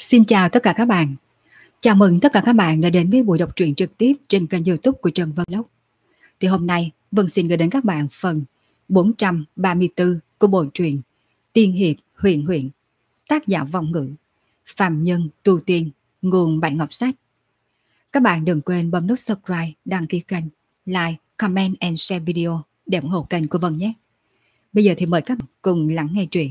Xin chào tất cả các bạn. Chào mừng tất cả các bạn đã đến với buổi đọc truyện trực tiếp trên kênh YouTube của Trần Vân Lốc. Thì hôm nay Vân xin gửi đến các bạn phần 434 của bộ truyện Tiên hiệp huyền huyện, tác giả Vong Ngữ, phàm nhân tu tiên, nguồn Bạch Ngọc Sách. Các bạn đừng quên bấm nút subscribe, đăng ký kênh, like, comment and share video để ủng hộ kênh của Vân nhé. Bây giờ thì mời các bạn cùng lắng nghe truyện.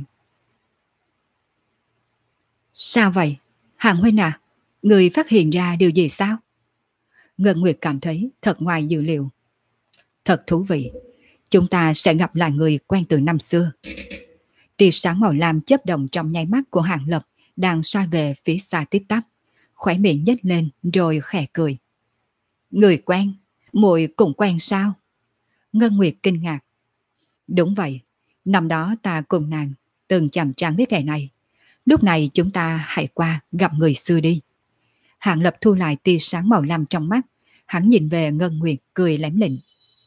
Sao vậy? Hàng huynh à, người phát hiện ra điều gì sao? Ngân Nguyệt cảm thấy thật ngoài dự liệu. Thật thú vị, chúng ta sẽ gặp lại người quen từ năm xưa. Tia sáng màu lam chớp động trong nháy mắt của Hàng Lập đang soi về phía xa tít tắp, khóe miệng nhếch lên rồi khẽ cười. Người quen? Muội cũng quen sao? Ngân Nguyệt kinh ngạc. Đúng vậy, năm đó ta cùng nàng từng chạm trán với kẻ này. Lúc này chúng ta hãy qua gặp người xưa đi. Hàng Lập thu lại tia sáng màu lam trong mắt, hắn nhìn về Ngân Nguyệt cười lém lĩnh.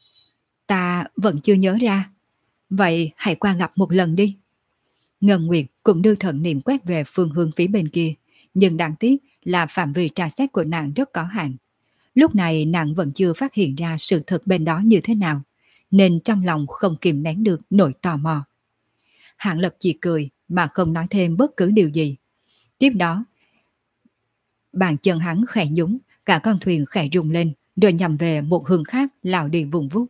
Ta vẫn chưa nhớ ra, vậy hãy qua gặp một lần đi. Ngân Nguyệt cũng đưa thần niệm quét về phương hướng phía bên kia, nhưng đáng tiếc là phạm vi tra xét của nàng rất có hạn. Lúc này nàng vẫn chưa phát hiện ra sự thật bên đó như thế nào, nên trong lòng không kìm nén được nỗi tò mò. Hàng Lập chỉ cười mà không nói thêm bất cứ điều gì. Tiếp đó, bàn chân hắn khẽ nhúng, cả con thuyền khẽ rung lên, rồi nhằm về một hướng khác lao đi vùng vút.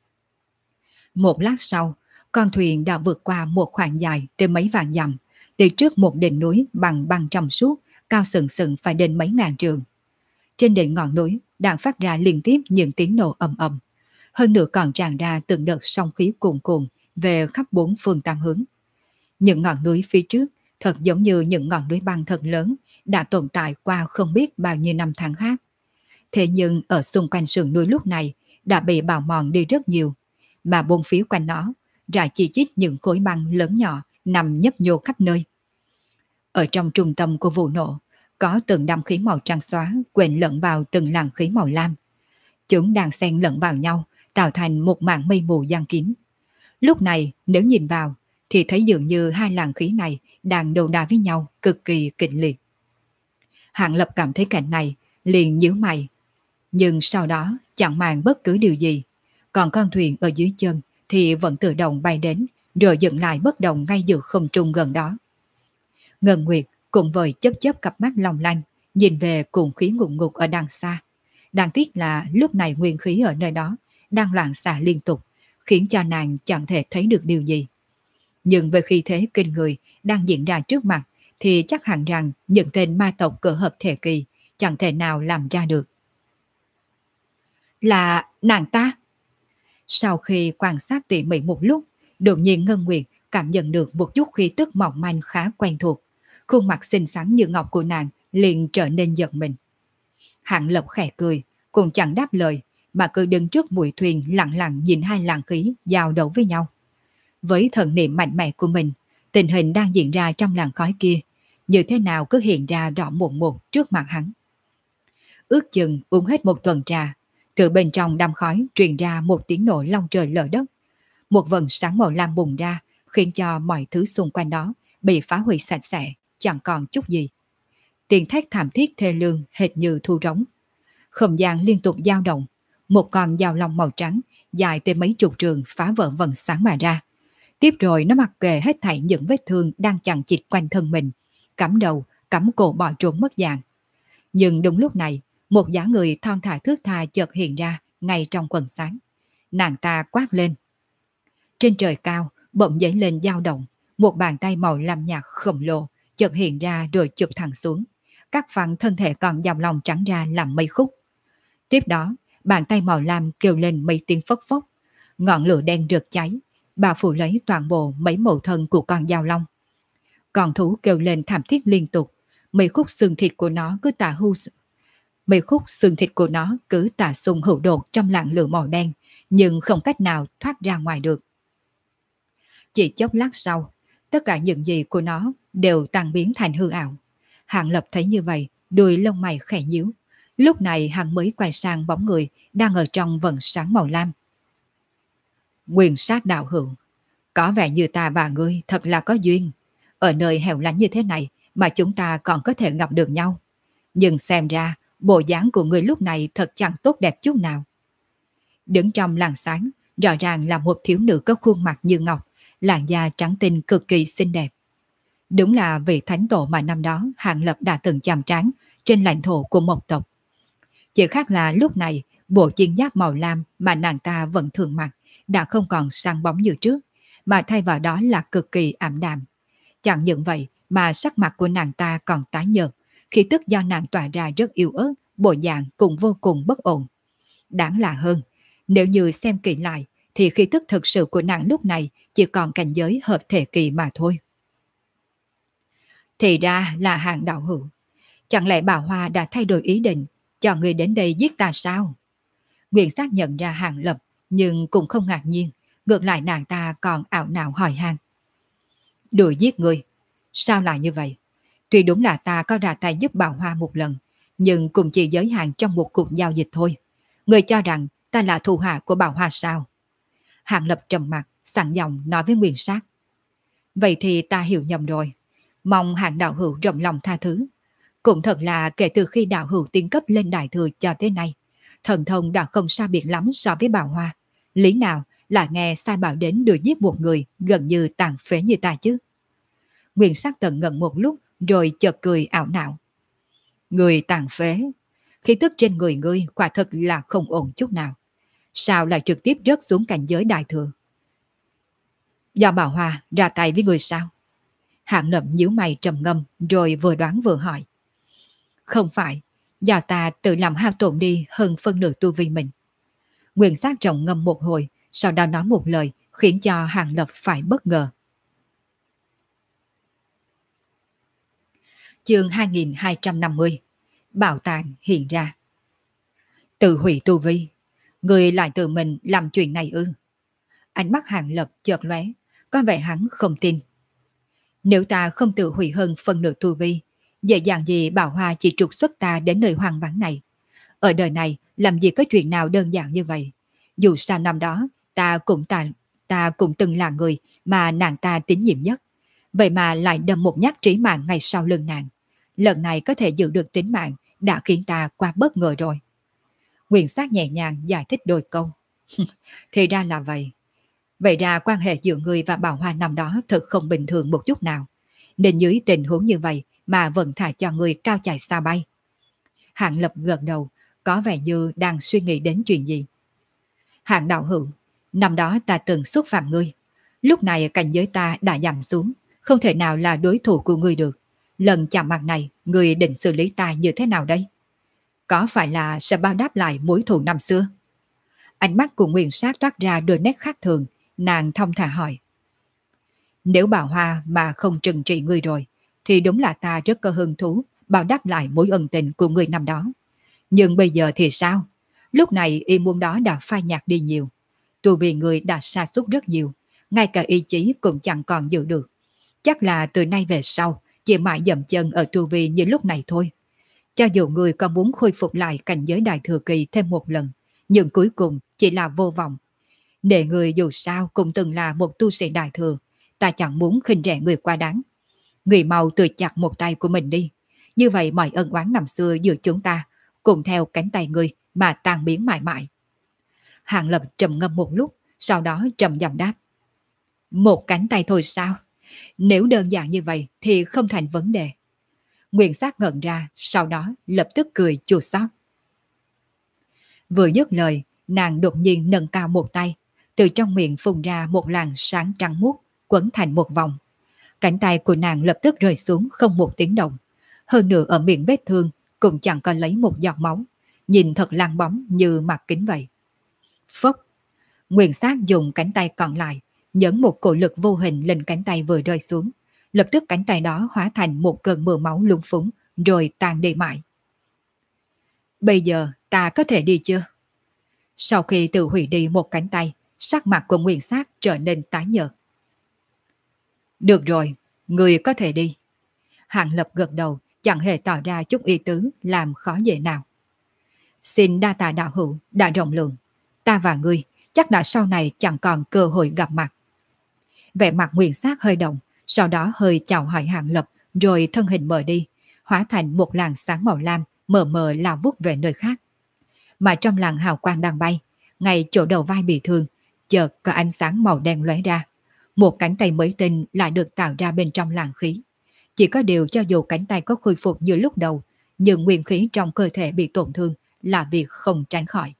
Một lát sau, con thuyền đã vượt qua một khoảng dài tới mấy vạn dặm, từ trước một đỉnh núi bằng băng trong suốt, cao sừng sừng phải đến mấy ngàn trượng. Trên đỉnh ngọn núi đang phát ra liên tiếp những tiếng nổ ầm ầm, hơn nữa còn tràn ra từng đợt sóng khí cuồn cuộn về khắp bốn phương tám hướng. Những ngọn núi phía trước thật giống như những ngọn núi băng thật lớn đã tồn tại qua không biết bao nhiêu năm tháng khác. Thế nhưng ở xung quanh sườn núi lúc này đã bị bào mòn đi rất nhiều, mà bốn phía quanh nó rải chi chít những khối băng lớn nhỏ nằm nhấp nhô khắp nơi. Ở trong trung tâm của vụ nổ có từng đám khí màu trắng xóa quện lẫn vào từng làn khí màu lam. Chúng đang xen lẫn vào nhau tạo thành một mảng mây mù giăng kín. Lúc này nếu nhìn vào thì thấy dường như hai làn khí này đang đấu đá với nhau cực kỳ kịch liệt. Hạng Lập cảm thấy cảnh này liền nhíu mày, nhưng sau đó chẳng màng bất cứ điều gì. Còn con thuyền ở dưới chân thì vẫn tự động bay đến, rồi dừng lại bất động ngay giữa không trung gần đó. Ngân Nguyệt cùng với chớp chớp cặp mắt long lanh, nhìn về cuồng khí ngục ngục ở đằng xa. Đáng tiếc là lúc này nguyên khí ở nơi đó đang loạn xạ liên tục, khiến cho nàng chẳng thể thấy được điều gì. Nhưng về khi thế kinh người đang diễn ra trước mặt thì chắc hẳn rằng những tên ma tộc cỡ hợp thể kỳ chẳng thể nào làm ra được. Là nàng ta? Sau khi quan sát tỉ mỉ một lúc, đột nhiên Ngân Nguyệt cảm nhận được một chút khí tức mỏng manh khá quen thuộc. Khuôn mặt xinh xắn như ngọc của nàng liền trở nên giật mình. Hạng Lập khẽ cười, cũng chẳng đáp lời, mà cứ đứng trước mũi thuyền lặng lặng nhìn hai làn khí giao đấu với nhau. Với thần niệm mạnh mẽ của mình, tình hình đang diễn ra trong làn khói kia, như thế nào cứ hiện ra rõ một một trước mặt hắn. Ước chừng uống hết một tuần trà, từ bên trong đám khói truyền ra một tiếng nổ long trời lở đất. Một vầng sáng màu lam bùng ra, khiến cho mọi thứ xung quanh đó bị phá hủy sạch sẽ, chẳng còn chút gì. Tiếng thét thảm thiết thê lương hệt như thu rống. Không gian liên tục dao động, một con dao long màu trắng dài tới mấy chục trường phá vỡ vầng sáng mà ra. Tiếp rồi nó mặc kệ hết thảy những vết thương đang chằng chịt quanh thân mình, cắm đầu, cắm cổ bỏ trốn mất dạng. Nhưng đúng lúc này, một dáng người thon thả thướt tha chợt hiện ra ngay trong quần sáng. Nàng ta quát lên. Trên trời cao, bỗng dấy lên dao động, một bàn tay màu lam nhạt khổng lồ chợt hiện ra rồi chụp thẳng xuống. Các phần thân thể còn dòng lòng trắng ra làm mây khúc. Tiếp đó, bàn tay màu lam kêu lên mấy tiếng phốc phốc. Ngọn lửa đen rực cháy, bao phủ lấy toàn bộ mấy mẫu thân của con dao long. Con thú kêu lên thảm thiết liên tục, mấy khúc xương thịt của nó cứ tả xung hữu đột trong làn lửa màu đen, nhưng không cách nào thoát ra ngoài được. Chỉ chốc lát sau, tất cả những gì của nó đều tan biến thành hư ảo. Hạng Lập thấy như vậy, đuôi lông mày khẽ nhíu. Lúc này hắn mới quay sang bóng người đang ở trong vầng sáng màu lam. Nguyên sát đạo hữu, có vẻ như ta và ngươi thật là có duyên. Ở nơi hẻo lánh như thế này mà chúng ta còn có thể gặp được nhau. Nhưng xem ra, bộ dáng của người lúc này thật chẳng tốt đẹp chút nào. Đứng trong làn sáng, rõ ràng là một thiếu nữ có khuôn mặt như ngọc, làn da trắng tinh cực kỳ xinh đẹp. Đúng là vị thánh tổ mà năm đó Hàng Lập đã từng chàm trán trên lãnh thổ của một tộc. Chỉ khác là lúc này, bộ chiến giáp màu lam mà nàng ta vẫn thường mặc đã không còn sáng bóng như trước, mà thay vào đó là cực kỳ ảm đạm. Chẳng những vậy mà sắc mặt của nàng ta còn tái nhợt, khí tức do nàng tỏa ra rất yếu ớt, bộ dạng cũng vô cùng bất ổn. Đáng lạ hơn, nếu như xem kỹ lại thì khí tức thực sự của nàng lúc này chỉ còn cảnh giới hợp thể kỳ mà thôi. Thì ra là Hàng đạo hữu. Chẳng lẽ bà Hoa đã thay đổi ý định, cho người đến đây giết ta sao? Nguyện xác nhận ra Hàng Lập, nhưng cũng không ngạc nhiên, ngược lại nàng ta còn ảo não hỏi han. Đuổi giết người? Sao lại như vậy? Tuy đúng là ta có ra tay giúp bà Hoa một lần, nhưng cũng chỉ giới hạn trong một cuộc giao dịch thôi. Người cho rằng ta là thù hạ của bà Hoa sao? Hàng Lập trầm mặt, sẵn giọng nói với Nguyên Sát. Vậy thì ta hiểu nhầm rồi. Mong Hàng đạo hữu rộng lòng tha thứ. Cũng thật là kể từ khi đạo hữu tiến cấp lên đại thừa cho tới nay, thần thông đã không xa biệt lắm so với bà Hoa. Lý nào là nghe sai bảo đến đuổi giết một người gần như tàn phế như ta chứ? Nguyên Sát tận ngẩn một lúc rồi chợt cười ảo não. Người tàn phế? Khí tức trên người ngươi quả thật là không ổn chút nào. Sao lại trực tiếp rớt xuống cảnh giới đại thừa? Do bà Hoa ra tay với người sao? Hạng Lập nhíu mày trầm ngâm rồi vừa đoán vừa hỏi. Không phải, do ta tự làm hao tổn đi hơn phân nửa tu vi mình. Nguyên Sát trầm ngâm một hồi, sau đó nói một lời khiến cho Hạng Lập phải bất ngờ. Chương 2250. Bảo tàng hiện ra. Tự hủy tu vi, người lại tự mình làm chuyện này ư? Ánh mắt Hạng Lập chợt lóe, có vẻ hắn không tin. Nếu ta không tự hủy hơn phần nửa tu vi, dễ dàng gì Bảo Hoa chỉ trục xuất ta đến nơi hoang vắng này. Ở đời này làm gì có chuyện nào đơn giản như vậy. Dù sao năm đó ta cũng từng là người mà nàng ta tín nhiệm nhất. Vậy mà lại đâm một nhát trí mạng ngay sau lưng nàng. Lần này có thể giữ được tính mạng đã khiến ta quá bất ngờ rồi. Nguyên Sát nhẹ nhàng giải thích đôi câu. Thì ra là vậy. Vậy ra quan hệ giữa người và Bảo Hoa năm đó thật không bình thường một chút nào. Nên dưới tình huống như vậy mà vẫn thả cho người cao chạy xa bay. Hạng Lập gật đầu, có vẻ như đang suy nghĩ đến chuyện gì. Hạng đạo hữu, năm đó ta từng xúc phạm ngươi. Lúc này cảnh giới ta đã giảm xuống, không thể nào là đối thủ của ngươi được. Lần chạm mặt này, ngươi định xử lý ta như thế nào đây? Có phải là sẽ báo đáp lại mối thù năm xưa? Ánh mắt của Nguyên Sát toát ra đôi nét khác thường, nàng thông thả hỏi. Nếu Bảo Hoa mà không trừng trị ngươi rồi, thì đúng là ta rất có hứng thú báo đáp lại mối ân tình của ngươi năm đó. Nhưng bây giờ thì sao? Lúc này ý muốn đó đã phai nhạt đi nhiều. Tu vì người đã sa sút rất nhiều, ngay cả ý chí cũng chẳng còn giữ được. Chắc là từ nay về sau, chỉ mãi dậm chân ở tu vi như lúc này thôi. Cho dù người có muốn khôi phục lại cảnh giới đại thừa kỳ thêm một lần, nhưng cuối cùng chỉ là vô vọng. Để người dù sao cũng từng là một tu sĩ đại thừa, ta chẳng muốn khinh rẻ người quá đáng. Người mau tự chặt một tay của mình đi. Như vậy mọi ân oán năm xưa giữa chúng ta, cùng theo cánh tay người mà tan biến mãi mãi. Hạng Lập trầm ngâm một lúc, sau đó trầm giọng đáp. Một cánh tay thôi sao? Nếu đơn giản như vậy thì không thành vấn đề. Nguyên Sát ngẩn ra, sau đó lập tức cười chua xót. Vừa dứt lời, nàng đột nhiên nâng cao một tay, từ trong miệng phun ra một làn sáng trắng muốt, quấn thành một vòng. Cánh tay của nàng lập tức rơi xuống không một tiếng động. Hơn nữa ở miệng vết thương cũng chẳng có lấy một giọt máu, nhìn thật láng bóng như mặt kính vậy. Phốc! Nguyên Sát dùng cánh tay còn lại, nhấn một cổ lực vô hình lên cánh tay vừa rơi xuống. Lập tức cánh tay đó hóa thành một cơn mưa máu lung phúng, rồi tan đi mãi. Bây giờ ta có thể đi chưa? Sau khi tự hủy đi một cánh tay, sắc mặt của Nguyên Sát trở nên tái nhợt. Được rồi, người có thể đi. Hạng Lập gật đầu, chẳng hề tỏ ra chút ý tứ làm khó dễ nào. Xin đa tạ đạo hữu đã rộng lượng. Ta và ngươi chắc đã sau này chẳng còn cơ hội gặp mặt. Vẻ mặt Nguyên Sát hơi động, sau đó hơi chào hỏi Hạng Lập rồi thân hình mờ đi, hóa thành một làn sáng màu lam mờ mờ lao vút về nơi khác. Mà trong làn hào quang đang bay, ngay chỗ đầu vai bị thương, chợt có ánh sáng màu đen lóe ra. Một cánh tay mới tinh lại được tạo ra bên trong làn khí. Chỉ có điều cho dù cánh tay có khôi phục như lúc đầu, nhưng nguyên khí trong cơ thể bị tổn thương là việc không tránh khỏi.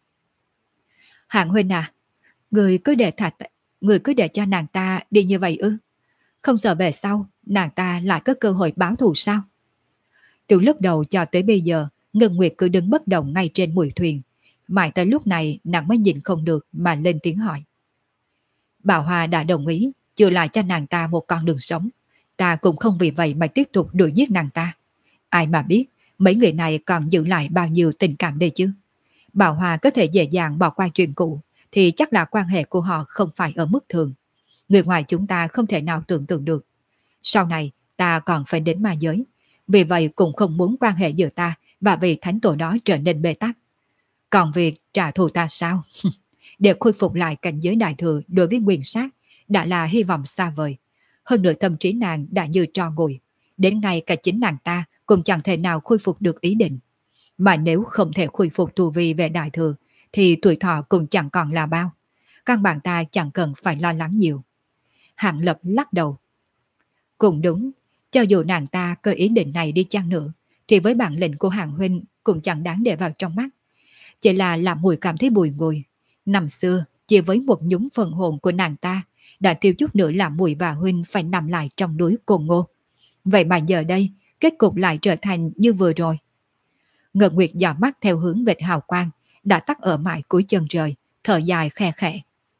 Hạng huynh à, người cứ để người cứ để cho nàng ta đi như vậy ư? Không sợ về sau nàng ta lại có cơ hội báo thù sao? Từ lúc đầu cho tới bây giờ, Ngân Nguyệt cứ đứng bất động ngay trên mũi thuyền. Mãi tới lúc này nàng mới nhìn không được mà lên tiếng hỏi. Bảo Hoa đã đồng ý chừa lại cho nàng ta một con đường sống. Ta cũng không vì vậy mà tiếp tục đuổi giết nàng ta. Ai mà biết mấy người này còn giữ lại bao nhiêu tình cảm đây chứ. Bảo Hoa có thể dễ dàng bỏ qua chuyện cũ thì chắc là quan hệ của họ không phải ở mức thường. Người ngoài chúng ta không thể nào tưởng tượng được. Sau này ta còn phải đến ma giới. Vì vậy cũng không muốn quan hệ giữa ta và vị thánh tổ đó trở nên bế tắc. Còn việc trả thù ta sao? Để khôi phục lại cảnh giới đại thừa đối với nguyên sát đã là hy vọng xa vời. Hơn nữa tâm trí nàng đã như tro nguội. Đến ngay cả chính nàng ta cũng chẳng thể nào khôi phục được ý định. Mà nếu không thể khôi phục tu vi về đại thừa thì tuổi thọ cũng chẳng còn là bao. Căn bản ta chẳng cần phải lo lắng nhiều. Hạng Lập lắc đầu. Cũng đúng, cho dù nàng ta có ý định này đi chăng nữa thì với bản lĩnh của Hạng huynh cũng chẳng đáng để vào trong mắt. Chỉ là làm mùi cảm thấy bùi ngùi. Năm xưa chỉ với một nhúm phần hồn của nàng ta đã tiêu chút nữa làm mùi và huynh phải nằm lại trong núi Cồn Ngô. Vậy mà giờ đây kết cục lại trở thành như vừa rồi. Ngân Nguyệt dò mắt theo hướng vệt hào quang đã tắt ở mãi cuối chân trời, thở dài khe khẽ.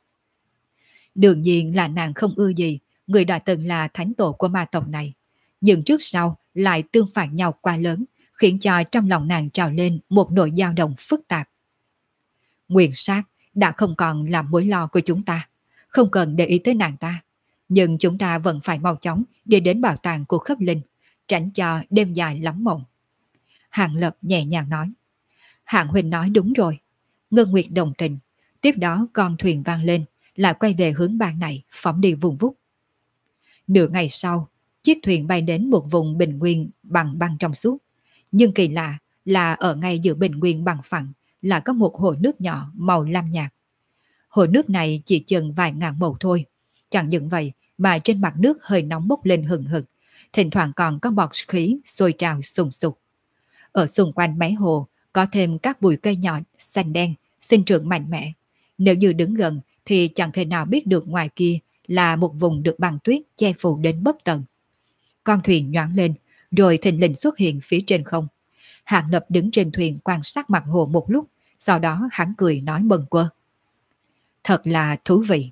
Đương nhiên là nàng không ưa gì người đã từng là thánh tổ của ma tộc này, nhưng trước sau lại tương phản nhau quá lớn, khiến cho trong lòng nàng trào lên một nỗi dao động phức tạp. Nguyên sát đã không còn là mối lo của chúng ta, không cần để ý tới nàng ta, nhưng chúng ta vẫn phải mau chóng đi đến bảo tàng của Khớp Linh, tránh cho đêm dài lắm mộng. Hạng Lập nhẹ nhàng nói. Hạng huynh nói đúng rồi. Ngân Nguyệt đồng tình. Tiếp đó con thuyền vang lên, lại quay về hướng ban này, phóng đi vùng vút. Nửa ngày sau, chiếc thuyền bay đến một vùng bình nguyên bằng băng trong suốt. Nhưng kỳ lạ là ở ngay giữa bình nguyên bằng phẳng là có một hồ nước nhỏ màu lam nhạt. Hồ nước này chỉ chừng vài ngàn mẫu thôi. Chẳng những vậy mà trên mặt nước hơi nóng bốc lên hừng hực, thỉnh thoảng còn có bọt khí sôi trào sùng sục. Ở xung quanh mé hồ có thêm các bụi cây nhỏ xanh đen sinh trưởng mạnh mẽ. Nếu như đứng gần thì chẳng thể nào biết được ngoài kia là một vùng được băng tuyết che phủ đến bất tận. Con thuyền nhoáng lên rồi thình lình xuất hiện phía trên không. Hạng Lập đứng trên thuyền quan sát mặt hồ một lúc, sau đó hắn cười nói mừng quơ. Thật là thú vị.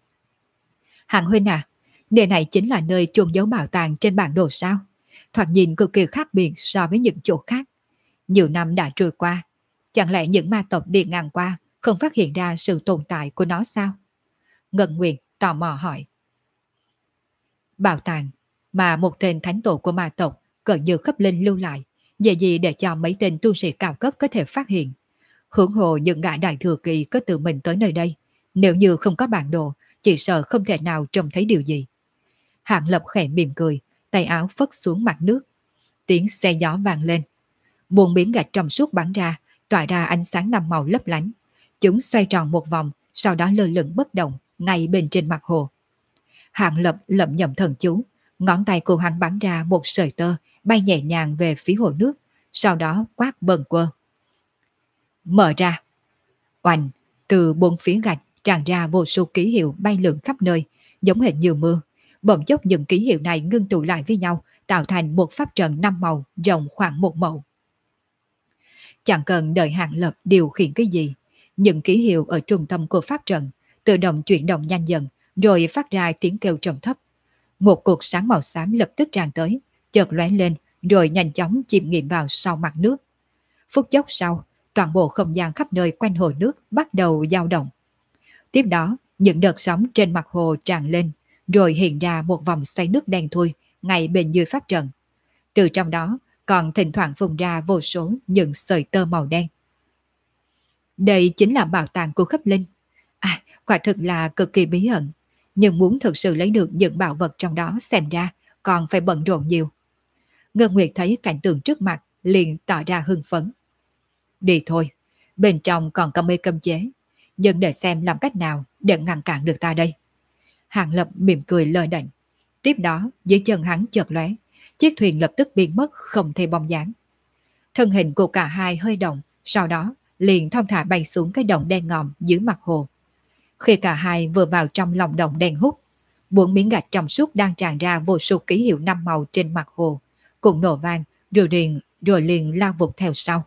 Hạng huynh à, nơi này chính là nơi chôn giấu bảo tàng trên bản đồ sao? Thoạt nhìn cực kỳ khác biệt so với những chỗ khác. Nhiều năm đã trôi qua, chẳng lẽ những ma tộc đi ngang qua không phát hiện ra sự tồn tại của nó sao? Ngân Nguyệt tò mò hỏi. Bảo tàng mà một tên thánh tổ của ma tộc cỡ như Khớp Linh lưu lại, dễ gì để cho mấy tên tu sĩ cao cấp có thể phát hiện. Huống hồ những gã đại thừa kỳ có tự mình tới nơi đây, nếu như không có bản đồ, chỉ sợ không thể nào trông thấy điều gì. Hạng Lập khẽ mỉm cười, tay áo phất xuống mặt nước. Tiếng xe gió vang lên. Buồn miếng gạch trong suốt bắn ra, tỏa ra ánh sáng năm màu lấp lánh. Chúng xoay tròn một vòng, sau đó lơ lửng bất động, ngay bên trên mặt hồ. Hạng Lập lẩm nhẩm thần chú, ngón tay của hắn bắn ra một sợi tơ, bay nhẹ nhàng về phía hồ nước, sau đó quát bần quơ. Mở ra. Oanh, từ bốn phía gạch tràn ra vô số ký hiệu bay lượn khắp nơi, giống hệt như mưa. Bỗng chốc những ký hiệu này ngưng tụ lại với nhau, tạo thành một pháp trận 5 màu rộng khoảng 1 mẫu. Chẳng cần đợi Hạng Lập điều khiển cái gì, những ký hiệu ở trung tâm của pháp trận tự động chuyển động nhanh dần, rồi phát ra tiếng kêu trầm thấp. Một cột sáng màu xám lập tức tràn tới, chợt lóe lên, rồi nhanh chóng chìm nghiệm vào sau mặt nước. Phút chốc sau, toàn bộ không gian khắp nơi quanh hồ nước bắt đầu dao động. Tiếp đó, những đợt sóng trên mặt hồ tràn lên, rồi hiện ra một vòng xoay nước đen thui ngay bên dưới pháp trận. Từ trong đó còn thỉnh thoảng phun ra vô số những sợi tơ màu đen. Đây chính là bảo tàng của Khớp Linh. À, quả thực là cực kỳ bí ẩn. Nhưng muốn thực sự lấy được những bảo vật trong đó xem ra còn phải bận rộn nhiều. Ngân Nguyệt thấy cảnh tượng trước mặt liền tỏ ra hưng phấn. Đi thôi, bên trong còn có mấy cấm chế, nhưng để xem làm cách nào để ngăn cản được ta đây. Hàng Lập mỉm cười lời đệnh. Tiếp đó dưới chân hắn chợt lóe, chiếc thuyền lập tức biến mất không thấy bóng dáng. Thân hình của cả hai hơi động, sau đó liền thong thả bay xuống cái động đen ngòm dưới mặt hồ. Khi cả hai vừa vào trong lòng động đen hút, bốn miếng gạch trong suốt đang tràn ra vô số ký hiệu năm màu trên mặt hồ, cùng nổ vang, rồi liền lao vụt theo sau.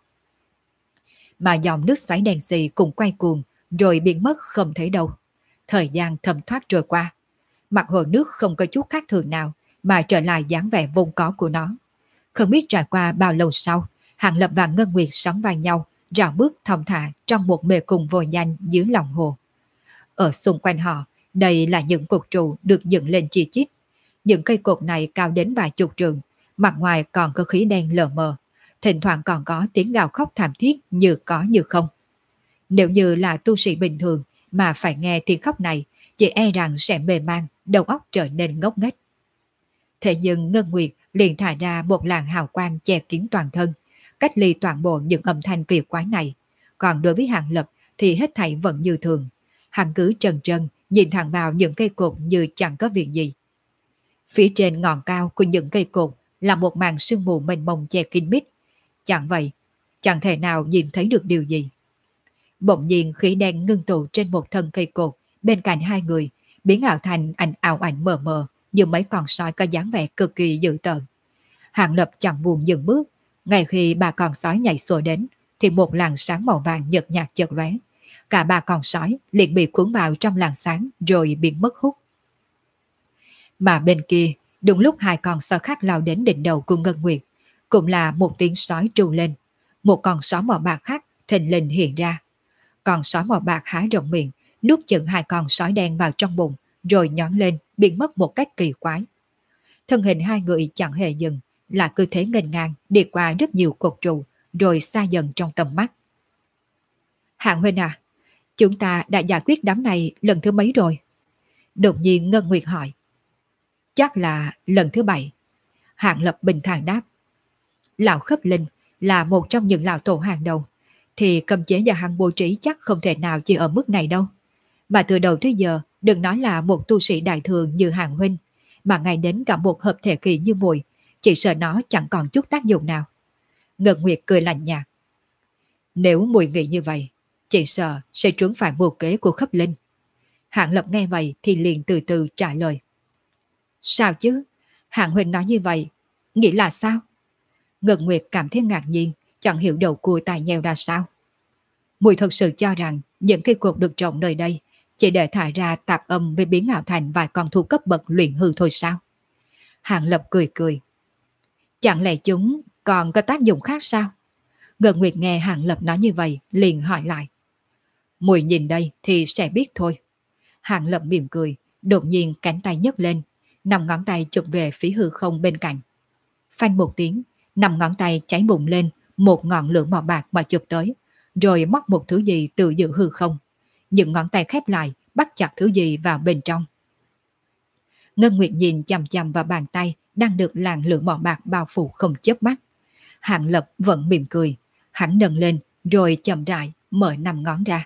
Mà dòng nước xoáy đen xì cũng quay cuồng, rồi biến mất không thấy đâu. Thời gian thấm thoát trôi qua, mặt hồ nước không có chút khác thường nào mà trở lại dáng vẻ vốn có của nó. Không biết trải qua bao lâu sau, Hàng Lập và Ngân Nguyệt sóng vai nhau, rào bước thong thả trong một mê cung vội nhanh dưới lòng hồ. Ở xung quanh họ, đây là những cột trụ được dựng lên chi chít. Những cây cột này cao đến vài chục trượng, mặt ngoài còn có khí đen lờ mờ, thỉnh thoảng còn có tiếng gào khóc thảm thiết như có như không. Nếu như là tu sĩ bình thường mà phải nghe tiếng khóc này, chỉ e rằng sẽ mê man, đầu óc trở nên ngốc nghếch. Thế nhưng Ngân Nguyệt liền thả ra một làn hào quang che kín toàn thân, cách ly toàn bộ những âm thanh kỳ quái này. Còn đối với Hàng Lập thì hết thảy vẫn như thường. Hắn cứ trần trân nhìn thẳng vào những cây cột như chẳng có việc gì. Phía trên ngọn cao của những cây cột là một màn sương mù mênh mông che kín mít. Chẳng vậy, chẳng thể nào nhìn thấy được điều gì. Bỗng nhiên khí đen ngưng tụ trên một thân cây cột bên cạnh hai người, biến ảo thành ảo ảnh mờ mờ như mấy con sói có dáng vẻ cực kỳ dữ tợn. Hàng Lập chẳng buồn dừng bước, ngay khi ba con sói nhảy sổ đến thì một làn sáng màu vàng nhợt nhạt chợt lóe. Cả ba con sói liền bị cuốn vào trong làn sáng rồi biến mất hút. Mà bên kia, đúng lúc hai con sói khác lao đến đỉnh đầu của Ngân Nguyệt, cũng là một tiếng sói tru lên. Một con sói màu bạc khác thình lình hiện ra. Con sói màu bạc há rộng miệng, nuốt chửng hai con sói đen vào trong bụng, rồi nhón lên, biến mất một cách kỳ quái. Thân hình hai người chẳng hề dừng, là cứ thế nghênh ngang đi qua rất nhiều cột trụ, rồi xa dần trong tầm mắt. Hạng huynh à, chúng ta đã giải quyết đám này lần thứ mấy rồi? Đột nhiên Ngân Nguyệt hỏi. Chắc là lần thứ 7. Hạng Lập bình thản đáp. Lão Khấp Linh là một trong những lão tổ hàng đầu, thì cầm chế do hắn bố trí chắc không thể nào chỉ ở mức này đâu. Mà từ đầu tới giờ, đừng nói là một tu sĩ đại thường như Hàng huynh, mà ngay đến cả một hợp thể kỳ như muội, chỉ sợ nó chẳng còn chút tác dụng nào. Ngân Nguyệt cười lạnh nhạt. Nếu muội nghĩ như vậy, chỉ sợ sẽ trúng phải mưu kế của Khấp Linh. Hạng Lập nghe vậy thì liền từ từ trả lời. Sao chứ? Hạng huynh nói như vậy, nghĩ là sao? Ngân Nguyệt cảm thấy ngạc nhiên, chẳng hiểu đầu cua tai nheo ra sao. Muội thật sự cho rằng những cây cột được trồng nơi đây chỉ để thải ra tạp âm với biến ảo thành vài con thú cấp bậc luyện hư thôi sao? Hạng Lập cười cười. Chẳng lẽ chúng còn có tác dụng khác sao? Ngân Nguyệt nghe Hạng Lập nói như vậy liền hỏi lại. Muội nhìn đây thì sẽ biết thôi. Hạng Lập mỉm cười, đột nhiên cánh tay nhấc lên, 5 ngón tay chụp về phía hư không bên cạnh. Phanh một tiếng, 5 ngón tay cháy bùng lên, một ngọn lửa màu bạc mà chụp tới, rồi móc một thứ gì từ giữa hư không. Những ngón tay khép lại, bắt chặt thứ gì vào bên trong. Ngân Nguyệt nhìn chằm chằm vào bàn tay đang được làn lửa màu bạc bao phủ không chớp mắt. Hạng Lập vẫn mỉm cười, hắn nâng lên rồi chậm rãi mở 5 ngón ra.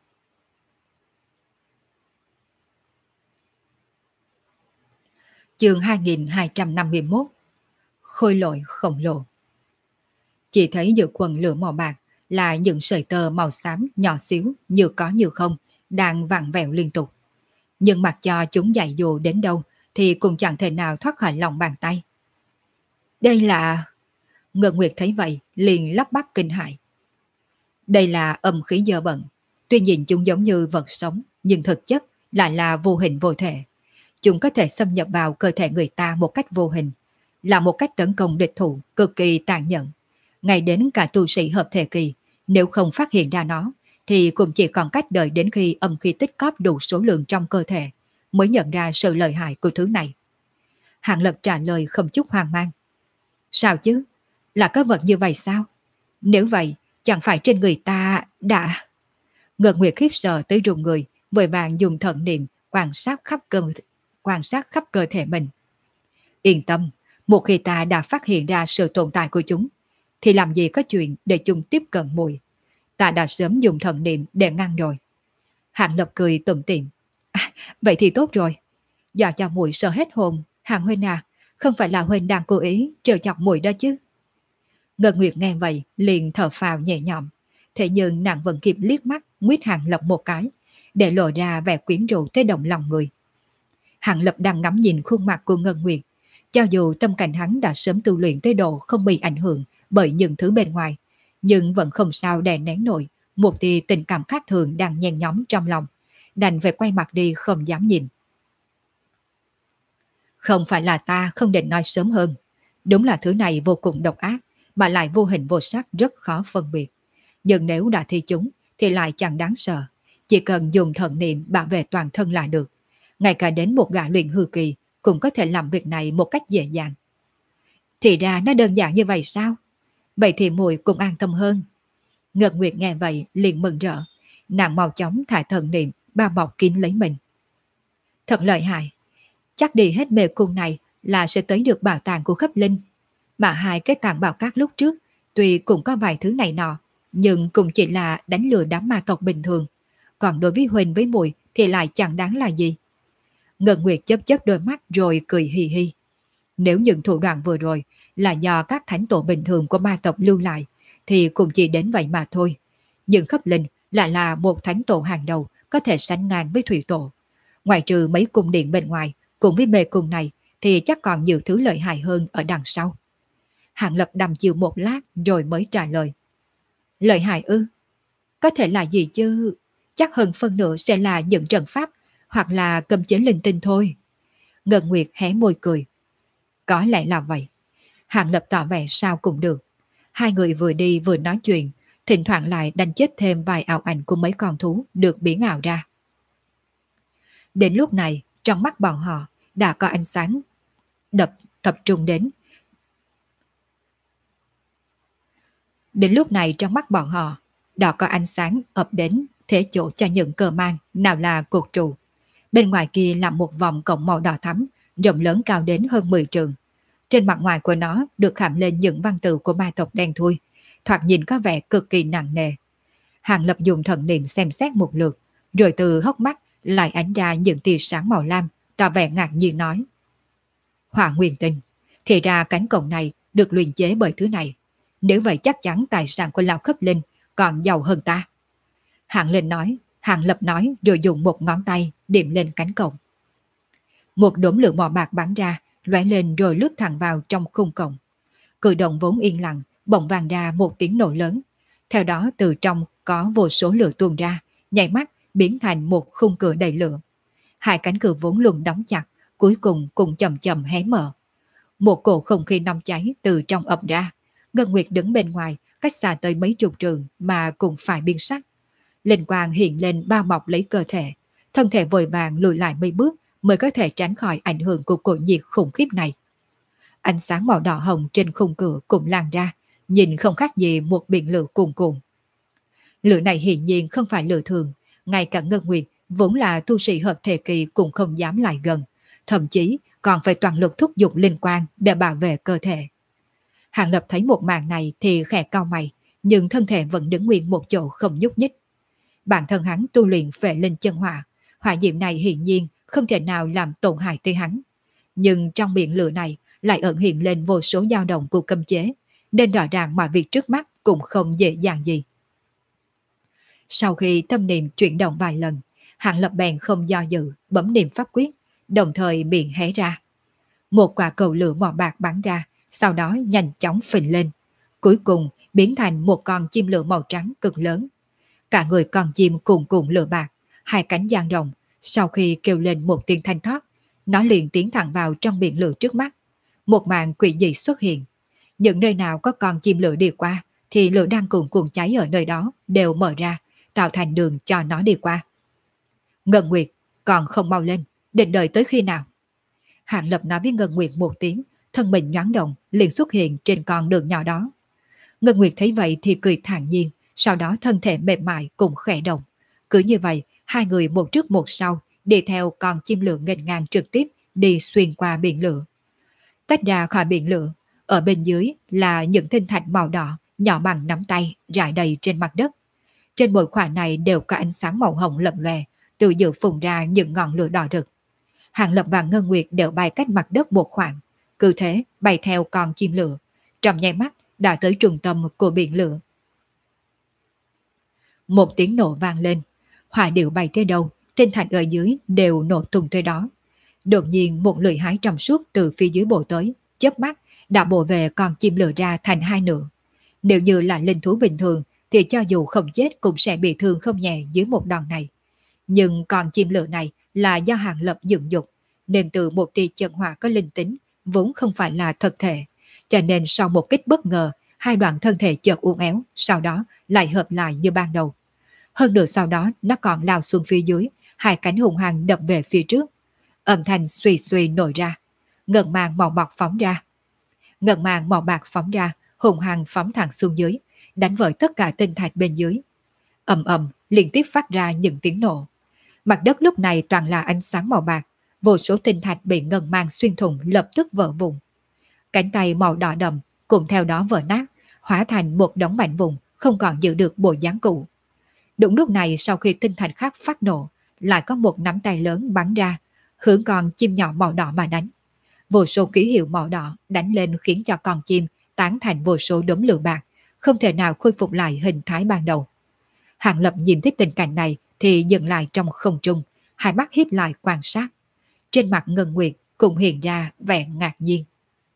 Chương 2251. Khôi lỗi khổng lồ. Chỉ thấy giữa quần lửa màu bạc là những sợi tơ màu xám nhỏ xíu như có như không, đang vặn vẹo liên tục. Nhưng mặc cho chúng dạy dù đến đâu thì cũng chẳng thể nào thoát khỏi lòng bàn tay. Đây là... Ngân Nguyệt thấy vậy liền lắp bắp kinh hãi. Đây là âm khí dơ bẩn. Tuy nhìn chúng giống như vật sống, nhưng thực chất lại là vô hình vô thể. Chúng có thể xâm nhập vào cơ thể người ta một cách vô hình, là một cách tấn công địch thủ cực kỳ tàn nhẫn. Ngay đến cả tu sĩ hợp thể kỳ, nếu không phát hiện ra nó, thì cũng chỉ còn cách đợi đến khi âm khí tích cóp đủ số lượng trong cơ thể, mới nhận ra sự lợi hại của thứ này. Hạng Lập trả lời không chút hoang mang. Sao chứ? Là có vật như vậy sao? Nếu vậy, chẳng phải trên người ta đã... Ngân Nguyệt khiếp sợ tới run người, vội vàng dùng thần niệm quan sát khắp cơ thể mình. Yên tâm, Một khi ta đã phát hiện ra sự tồn tại của chúng, thì làm gì có chuyện để chúng tiếp cận muội. Ta đã sớm dùng thần niệm để ngăn rồi. Hạng Lập cười tủm tỉm. À, vậy thì tốt rồi. Dọa cho muội sợ hết hồn, Hạng huynh à, không phải là huynh đang cố ý trêu chọc muội đó chứ. Ngân Nguyệt nghe vậy liền thở phào nhẹ nhõm, thế nhưng nàng vẫn kịp liếc mắt nguyết Hạng Lập một cái, để lộ ra vẻ quyến rũ tới động lòng người. Hạng Lập đang ngắm nhìn khuôn mặt của Ngân Nguyệt, cho dù tâm cảnh hắn đã sớm tu luyện tới độ không bị ảnh hưởng bởi những thứ bên ngoài, nhưng vẫn không sao đè nén nổi một tia tình cảm khác thường đang nhen nhóm trong lòng, đành phải quay mặt đi không dám nhìn. Không phải là ta không định nói sớm hơn, đúng là thứ này vô cùng độc ác, mà lại vô hình vô sắc rất khó phân biệt. Nhưng nếu đã thi chúng thì lại chẳng đáng sợ, chỉ cần dùng thần niệm bảo vệ toàn thân là được. Ngay cả đến một gã luyện hư kỳ cũng có thể làm việc này một cách dễ dàng. Thì ra nó đơn giản như vậy sao? Vậy thì muội cũng an tâm hơn. Ngân Nguyệt nghe vậy liền mừng rỡ, nàng mau chóng thả thần niệm bao bọc kín lấy mình. Thật lợi hại, chắc đi hết mê cung này là sẽ tới được bảo tàng của Khấp Linh. Mà hai cái tàng bảo các lúc trước tuy cũng có vài thứ này nọ, nhưng cũng chỉ là đánh lừa đám ma tộc bình thường. Còn đối với Huỳnh với muội thì lại chẳng đáng là gì. Ngân Nguyệt chớp chớp đôi mắt rồi cười hì hì. Nếu những thủ đoạn vừa rồi là do các thánh tổ bình thường của ma tộc lưu lại, thì cũng chỉ đến vậy mà thôi. Nhưng Khấp Linh lại là một thánh tổ hàng đầu có thể sánh ngang với thủy tổ. Ngoài trừ mấy cung điện bên ngoài, cùng với mê cung này, thì chắc còn nhiều thứ lợi hại hơn ở đằng sau. Hạng Lập đăm chiều một lát rồi mới trả lời. Lợi hại ư? Có thể là gì chứ? Chắc hơn phân nửa sẽ là những trận pháp hoặc là cấm chế linh tinh thôi. Ngân Nguyệt hé môi cười. Có lẽ là vậy. Hạng Lập tỏ vẻ sao cũng được. Hai người vừa đi vừa nói chuyện, thỉnh thoảng lại đánh chết thêm vài ảo ảnh của mấy con thú được biến ảo ra. Đến lúc này, trong mắt bọn họ đã có ánh sáng tập trung đến. Đến lúc này trong mắt bọn họ đã có ánh sáng ập đến thế chỗ cho những cờ mang nào là cột trụ. Bên ngoài kia là một vòng cổng màu đỏ thắm, rộng lớn cao đến hơn 10 trượng. Trên mặt ngoài của nó được khảm lên những văn tự của ma tộc đen thui, thoạt nhìn có vẻ cực kỳ nặng nề. Hàng Lập dùng thần niệm xem xét một lượt, rồi từ hốc mắt lại ánh ra những tia sáng màu lam, tỏ vẻ ngạc nhiên nói. Hỏa nguyên tinh, thì ra cánh cổng này được luyện chế bởi thứ này. Nếu vậy chắc chắn tài sản của Lão Khấp Linh còn giàu hơn ta. Hạng Lập nói rồi dùng một ngón tay điểm lên cánh cổng. Một đốm lửa màu bạc bắn ra, lóe lên rồi lướt thẳng vào trong khung cổng. Cử động vốn yên lặng, bỗng vang ra một tiếng nổ lớn. Theo đó từ trong có vô số lửa tuôn ra, nhảy mắt biến thành một khung cửa đầy lửa. Hai cánh cửa vốn luôn đóng chặt, cuối cùng cũng chậm chậm hé mở. Một cổ không khí nóng cháy từ trong ập ra. Ngân Nguyệt đứng bên ngoài, cách xa tới mấy chục trường mà cũng phải biến sắc. Linh quang hiện lên bao bọc lấy cơ thể, thân thể vội vàng lùi lại mấy bước mới có thể tránh khỏi ảnh hưởng của cỗ nhiệt khủng khiếp này. Ánh sáng màu đỏ hồng trên khung cửa cũng lan ra, nhìn không khác gì một biển lửa cuồn cuộn. Lửa này hiển nhiên không phải lửa thường, ngay cả Ngân Nguyệt vốn là tu sĩ hợp thể kỳ cũng không dám lại gần, thậm chí còn phải toàn lực thúc giục linh quang để bảo vệ cơ thể. Hạng Lập thấy một màn này thì khẽ cau mày, nhưng thân thể vẫn đứng nguyên một chỗ không nhúc nhích. Bản thân hắn tu luyện phệ linh chân hỏa, hỏa diệm này hiển nhiên không thể nào làm tổn hại tới hắn. Nhưng trong biển lửa này lại ẩn hiện lên vô số dao động của cấm chế, nên rõ ràng mọi việc trước mắt cũng không dễ dàng gì. Sau khi tâm niệm chuyển động vài lần, Hạng Lập bèn không do dự, bấm niệm pháp quyết, đồng thời miệng hé ra. Một quả cầu lửa màu bạc bắn ra, sau đó nhanh chóng phình lên, cuối cùng biến thành một con chim lửa màu trắng cực lớn. Cả người con chim cuồn cuộn lửa bạc, hai cánh dang rộng, sau khi kêu lên một tiếng thanh thoát, nó liền tiến thẳng vào trong biển lửa trước mắt. Một màn quỷ dị xuất hiện. Những nơi nào có con chim lửa đi qua, thì lửa đang cuồn cuộn cháy ở nơi đó đều mở ra, tạo thành đường cho nó đi qua. Ngân Nguyệt, còn không mau lên, định đợi tới khi nào? Hạng Lập nói với Ngân Nguyệt một tiếng, thân mình nhoáng động, liền xuất hiện trên con đường nhỏ đó. Ngân Nguyệt thấy vậy thì cười thản nhiên, sau đó thân thể mềm mại cùng khẽ động. Cứ như vậy, hai người một trước một sau, đi theo con chim lửa nghênh ngang trực tiếp đi xuyên qua biển lửa. Tách ra khỏi biển lửa, ở bên dưới là những tinh thạch màu đỏ nhỏ bằng nắm tay rải đầy trên mặt đất. Trên mỗi khoảng này đều có ánh sáng màu hồng lập lòe, từ giữa phùng ra những ngọn lửa đỏ rực. Hàng Lập và Ngân Nguyệt đều bay cách mặt đất một khoảng, cứ thế bay theo con chim lửa, trong nháy mắt đã tới trung tâm của biển lửa. Một tiếng nổ vang lên, hỏa điệu bay tới đâu, tinh thạch ở dưới đều nổ tung tới đó. Đột nhiên một lưỡi hái trong suốt từ phía dưới bổ tới, chớp mắt đã bổ về con chim lửa ra thành hai nửa. Nếu như là linh thú bình thường thì cho dù không chết cũng sẽ bị thương không nhẹ dưới một đòn này. Nhưng con chim lửa này là do Hàng Lập dựng dục, nên từ một tia chân hỏa có linh tính, vốn không phải là thật thể. Cho nên sau một kích bất ngờ, hai đoạn thân thể chợt uốn éo, sau đó lại hợp lại như ban đầu. Hơn nữa sau đó nó còn lao xuống phía dưới, hai cánh hùng hăng đập về phía trước. Âm thanh suy suy nổi ra, ngân mang màu bạc phóng ra. Ngân mang màu bạc phóng ra, hùng hăng phóng thẳng xuống dưới, đánh vỡ tất cả tinh thạch bên dưới. Ầm ầm liên tiếp phát ra những tiếng nổ. Mặt đất lúc này toàn là ánh sáng màu bạc, vô số tinh thạch bị ngân mang xuyên thủng lập tức vỡ vụn. Cánh tay màu đỏ đậm cùng theo đó vỡ nát, hóa thành một đống mảnh vụn, không còn giữ được bộ dáng cũ. Đúng lúc này sau khi tinh thạch khác phát nổ, lại có một nắm tay lớn bắn ra, hướng con chim nhỏ màu đỏ mà đánh. Vô số ký hiệu màu đỏ đánh lên khiến cho con chim tán thành vô số đốm lửa bạc, không thể nào khôi phục lại hình thái ban đầu. Hàng Lập nhìn thấy tình cảnh này thì dừng lại trong không trung, hai mắt híp lại quan sát. Trên mặt Ngân Nguyệt cũng hiện ra vẻ ngạc nhiên.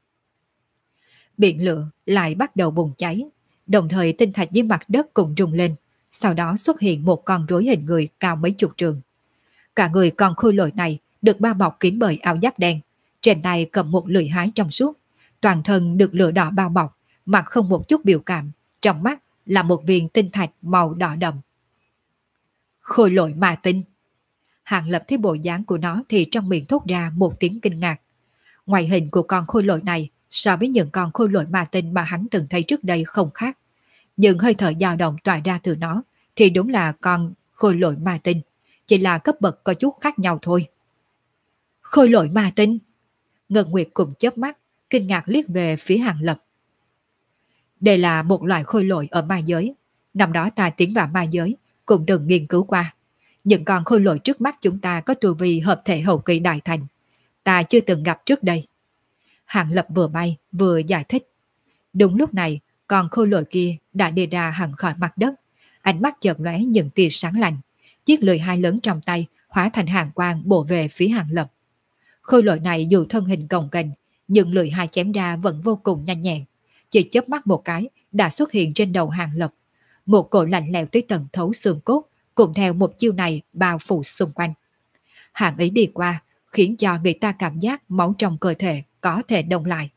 Biển lửa lại bắt đầu bùng cháy, đồng thời tinh thạch dưới mặt đất cũng rung lên, sau đó xuất hiện một con rối hình người cao mấy chục trường. Cả người con khôi lỗi này được bao bọc kín bởi áo giáp đen, trên tay cầm một lưỡi hái trong suốt, toàn thân được lửa đỏ bao bọc, mặt không một chút biểu cảm, trong mắt là một viên tinh thạch màu đỏ đậm. Khôi lỗi ma tinh. Hàng Lập thấy bộ dáng của nó thì trong miệng thốt ra một tiếng kinh ngạc. Ngoại hình của con khôi lỗi này so với những con khôi lỗi ma tinh mà hắn từng thấy trước đây không khác, nhưng hơi thở dao động tỏa ra từ nó thì đúng là con khôi lỗi ma tinh, chỉ là cấp bậc có chút khác nhau thôi. Khôi lỗi ma tinh. Ngân Nguyệt cùng chớp mắt, kinh ngạc liếc về phía Hàng Lập. Đây là một loại khôi lỗi ở ma giới. Năm đó ta tiến vào ma giới, cũng từng nghiên cứu qua. Những con khôi lỗi trước mắt chúng ta có tu vi hợp thể hậu kỳ đại thành. Ta chưa từng gặp trước đây. Hàng Lập vừa bay vừa giải thích. Đúng lúc này, con khôi lỗi kia đã đi ra hẳn khỏi mặt đất. Ánh mắt chợt lóe những tia sáng lạnh. Chiếc lưỡi hái lớn trong tay hóa thành hàng quang bổ về phía Hàng Lập. Khôi lỗi này dù thân hình cồng kềnh, nhưng lưỡi hái chém ra vẫn vô cùng nhanh nhẹn. Chỉ chớp mắt một cái đã xuất hiện trên đầu Hàng Lập. Một cổ lạnh lẽo tới tận thấu xương cốt, cùng theo một chiêu này bao phủ xung quanh. Hàng ấy đi qua, khiến cho người ta cảm giác máu trong cơ thể có thể đông lại.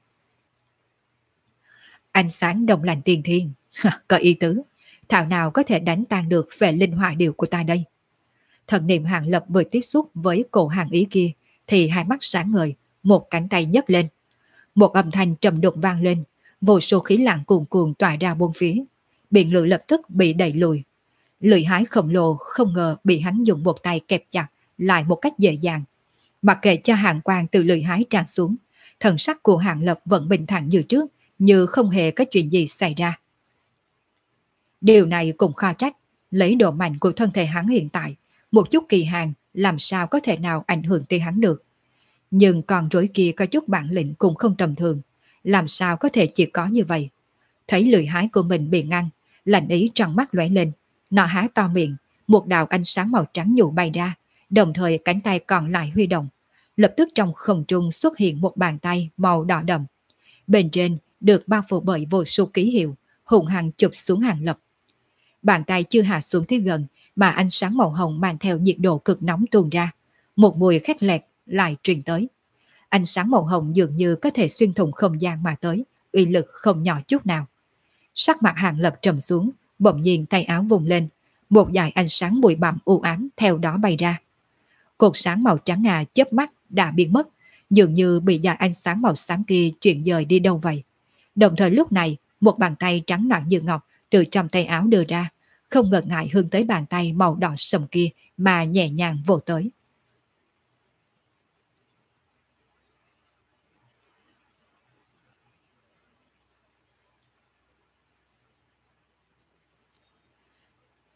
Ánh sáng đông lạnh tiên thiên, có ý tứ, thảo nào có thể đánh tan được về linh hỏa điệu của ta đây. Thần niệm Hàng Lập vừa tiếp xúc với cổ Hàng ý kia, thì hai mắt sáng ngời, một cánh tay nhấc lên. Một âm thanh trầm đục vang lên, vô số khí lạnh cuồn cuộn tỏa ra bốn phía. Biển lửa lập tức bị đẩy lùi. Lưỡi hái khổng lồ không ngờ bị hắn dùng một tay kẹp chặt lại một cách dễ dàng. Mặc kệ cho hàng quang từ lưỡi hái tràn xuống, thần sắc của Hàng Lập vẫn bình thản như trước, như không hề có chuyện gì xảy ra. Điều này cũng khó trách, lấy độ mạnh của thân thể hắn hiện tại, một chút kỳ hàng làm sao có thể nào ảnh hưởng tới hắn được. Nhưng con rối kia có chút bản lĩnh cũng không tầm thường, làm sao có thể chỉ có như vậy. Thấy lưỡi hái của mình bị ngăn, lạnh ý trong mắt lóe lên, nó há to miệng, một đạo ánh sáng màu trắng nhũ bay ra, đồng thời cánh tay còn lại huy động. Lập tức trong không trung xuất hiện một bàn tay màu đỏ đậm. Bên trên được bao phủ bởi vô số ký hiệu, hùng hăng chụp xuống Hàng Lập. Bàn tay chưa hạ xuống tới gần mà ánh sáng màu hồng mang theo nhiệt độ cực nóng tuôn ra. Một mùi khét lẹt lại truyền tới. Ánh sáng màu hồng dường như có thể xuyên thủng không gian mà tới, uy lực không nhỏ chút nào. Sắc mặt Hàng Lập trầm xuống, bỗng nhiên tay áo vùng lên, một dải ánh sáng bụi bặm u ám theo đó bay ra. Cột sáng màu trắng ngà chớp mắt đã biến mất, dường như bị dải ánh sáng màu xám kia chuyển dời đi đâu vậy. Đồng thời lúc này, một bàn tay trắng nõn như ngọc từ trong tay áo đưa ra, không ngần ngại hướng tới bàn tay màu đỏ sầm kia mà nhẹ nhàng vồ tới.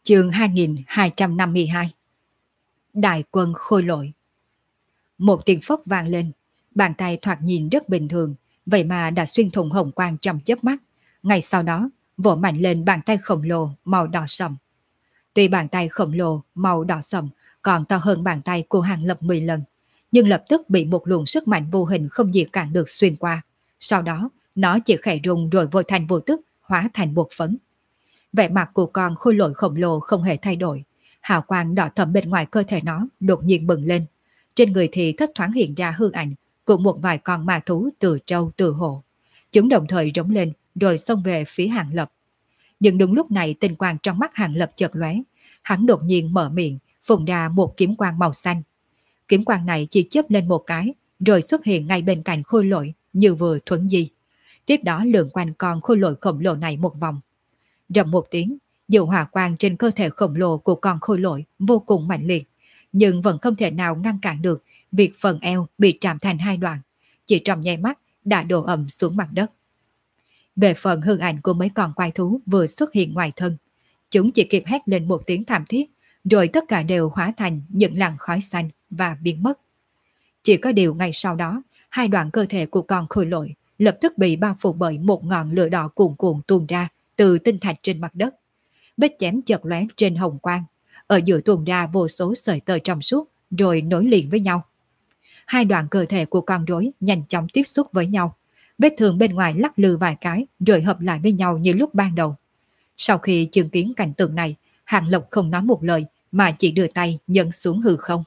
Chương 2252. Đại quân khôi lỗi. Một tiếng phốc vang lên, bàn tay thoạt nhìn rất bình thường, vậy mà đã xuyên thủng hồng quang trong chớp mắt. Ngay sau đó, vỗ mạnh lên bàn tay khổng lồ màu đỏ sẫm. Tuy bàn tay khổng lồ màu đỏ sẫm còn to hơn bàn tay của Hàng Lập 10 lần, nhưng lập tức bị một luồng sức mạnh vô hình không gì cản được xuyên qua. Sau đó, nó chỉ khẽ rung rồi vội thành vô tức, hóa thành bột phấn. Vẻ mặt của con khôi lỗi khổng lồ không hề thay đổi. Hào quang đỏ thẫm bên ngoài cơ thể nó đột nhiên bừng lên. Trên người thì thất thoáng hiện ra hư ảnh của một vài con ma thú từ trâu từ hổ. Chúng đồng thời rống lên rồi xông về phía Hàng Lập. Nhưng đúng lúc này tinh quang trong mắt Hàng Lập chợt lóe. Hắn đột nhiên mở miệng, phun ra một kiếm quang màu xanh. Kiếm quang này chỉ chớp lên một cái, rồi xuất hiện ngay bên cạnh khôi lỗi như vừa thuấn di. Tiếp đó lượn quanh con khôi lỗi khổng lồ này một vòng. Rầm một tiếng, dù hỏa quang trên cơ thể khổng lồ của con khôi lỗi vô cùng mạnh liệt, nhưng vẫn không thể nào ngăn cản được việc phần eo bị trảm thành hai đoạn, chỉ trong nháy mắt đã đổ ầm xuống mặt đất. Về phần hư ảnh của mấy con quái thú vừa xuất hiện ngoài thân, chúng chỉ kịp hét lên một tiếng thảm thiết, rồi tất cả đều hóa thành những làn khói xanh và biến mất. Chỉ có điều ngay sau đó, hai đoạn cơ thể của con khôi lỗi lập tức bị bao phủ bởi một ngọn lửa đỏ cuồn cuộn tuôn ra từ tinh thạch trên mặt đất. Vết chém chợt lóe trên hồng quang, ở giữa tuôn ra vô số sợi tơ trong suốt rồi nối liền với nhau. Hai đoạn cơ thể của con rối nhanh chóng tiếp xúc với nhau, vết thương bên ngoài lắc lư vài cái rồi hợp lại với nhau như lúc ban đầu. Sau khi chứng kiến cảnh tượng này, Hàng Lập không nói một lời mà chỉ đưa tay nhấn xuống hư không.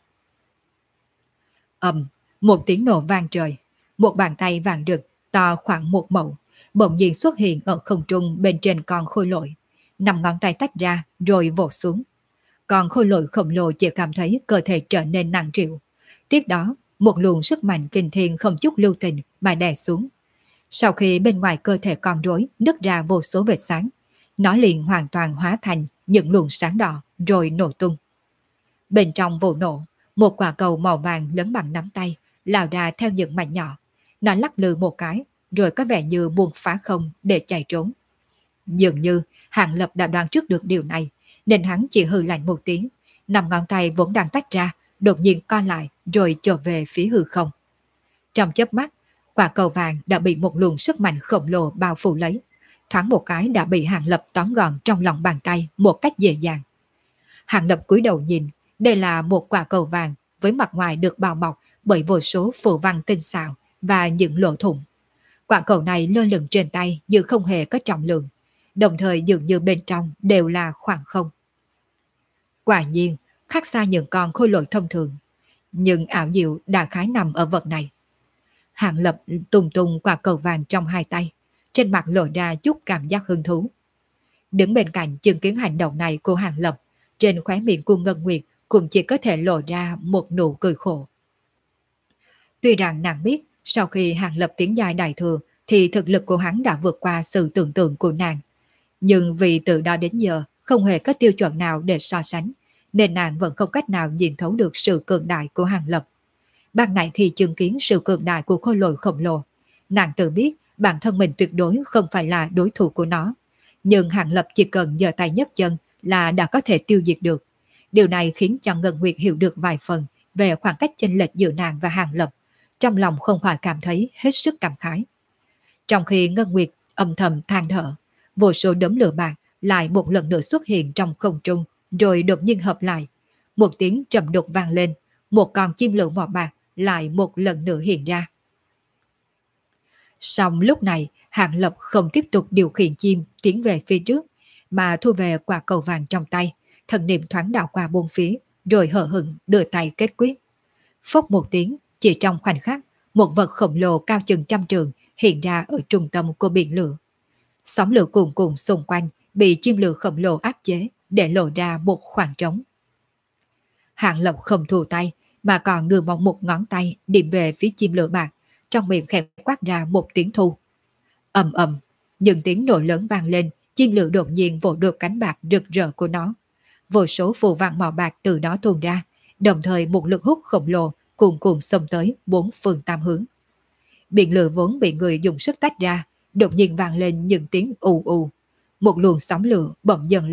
Một tiếng nổ vang trời, một bàn tay vàng rực to khoảng một mẫu bỗng nhiên xuất hiện ở không trung bên trên con khôi lỗi, 5 ngón tay tách ra rồi vỗ xuống. Con khôi lỗi khổng lồ chỉ cảm thấy cơ thể trở nên nặng trĩu. Tiếp đó, một luồng sức mạnh kinh thiên không chút lưu tình mà đè xuống. Sau khi bên ngoài cơ thể con rối nứt ra vô số vệt sáng, nó liền hoàn toàn hóa thành những luồng sáng đỏ rồi nổ tung. Bên trong vụ nổ, một quả cầu màu vàng lớn bằng nắm tay lao ra theo những mảnh nhỏ. Nó lắc lư một cái rồi có vẻ như buông phá không để chạy trốn. Dường như Hàng Lập đã đoán trước được điều này, nên hắn chỉ hừ lạnh một tiếng, 5 ngón tay vốn đang tách ra, đột nhiên co lại rồi trở về phía hư không. Trong chớp mắt, quả cầu vàng đã bị một luồng sức mạnh khổng lồ bao phủ lấy, thoáng một cái đã bị Hàng Lập tóm gọn trong lòng bàn tay một cách dễ dàng. Hàng Lập cúi đầu nhìn, đây là một quả cầu vàng với mặt ngoài được bao bọc bởi vô số phù văn tinh xảo và những lỗ thủng. Quả cầu này lơ lửng trên tay như không hề có trọng lượng, đồng thời dường như bên trong đều là khoảng không. Quả nhiên, khác xa những con khôi lỗi thông thường, nhưng ảo diệu đã khái nằm ở vật này. Hàng Lập tung tung quả cầu vàng trong hai tay, trên mặt lộ ra chút cảm giác hứng thú. Đứng bên cạnh chứng kiến hành động này của Hàng Lập, trên khóe miệng của Ngân Nguyệt cũng chỉ có thể lộ ra một nụ cười khổ. Tuy rằng nàng biết sau khi Hàng Lập tiến giai đại thừa thì thực lực của hắn đã vượt qua sự tưởng tượng của nàng, nhưng vì từ đó đến giờ không hề có tiêu chuẩn nào để so sánh, nên nàng vẫn không cách nào nhìn thấu được sự cường đại của Hàng Lập. Ban nãy thì chứng kiến sự cường đại của khôi lỗi khổng lồ, nàng tự biết bản thân mình tuyệt đối không phải là đối thủ của nó, nhưng Hàng Lập chỉ cần giơ tay nhấc chân là đã có thể tiêu diệt được. Điều này khiến cho Ngân Nguyệt hiểu được vài phần về khoảng cách chênh lệch giữa nàng và Hàng Lập, trong lòng không khỏi cảm thấy hết sức cảm khái. Trong khi Ngân Nguyệt âm thầm than thở, vô số đốm lửa bạc lại một lần nữa xuất hiện trong không trung, rồi đột nhiên hợp lại. Một tiếng trầm đục vang lên, một con chim lửa màu bạc lại một lần nữa hiện ra. Song lúc này, Hàng Lập không tiếp tục điều khiển chim tiến về phía trước, mà thu về quả cầu vàng trong tay, thần niệm thoáng đảo qua bốn phía, rồi hờ hững đưa tay kết quyết. Phốc một tiếng, chỉ trong khoảnh khắc, một vật khổng lồ cao chừng 100 trượng hiện ra ở trung tâm của biển lửa. Sóng lửa cuồn cuộn xung quanh bị chim lửa khổng lồ áp chế để lộ ra một khoảng trống. Hàng Lập không thu tay mà còn đưa một ngón tay điểm về phía chim lửa bạc, trong miệng khẽ quát ra một tiếng thu. Ầm ầm, những tiếng nổ lớn vang lên, chim lửa đột nhiên vỗ được cánh bạc rực rỡ của nó. Vô số phù văn màu bạc từ đó tuôn ra, đồng thời một lực hút khổng lồ cuồn cuộn xông tới 4 phương 8 hướng. Biển lửa vốn bị người dùng sức tách ra, đột nhiên vang lên những tiếng ù ù. Một luồng sóng lửa bỗng dần lên,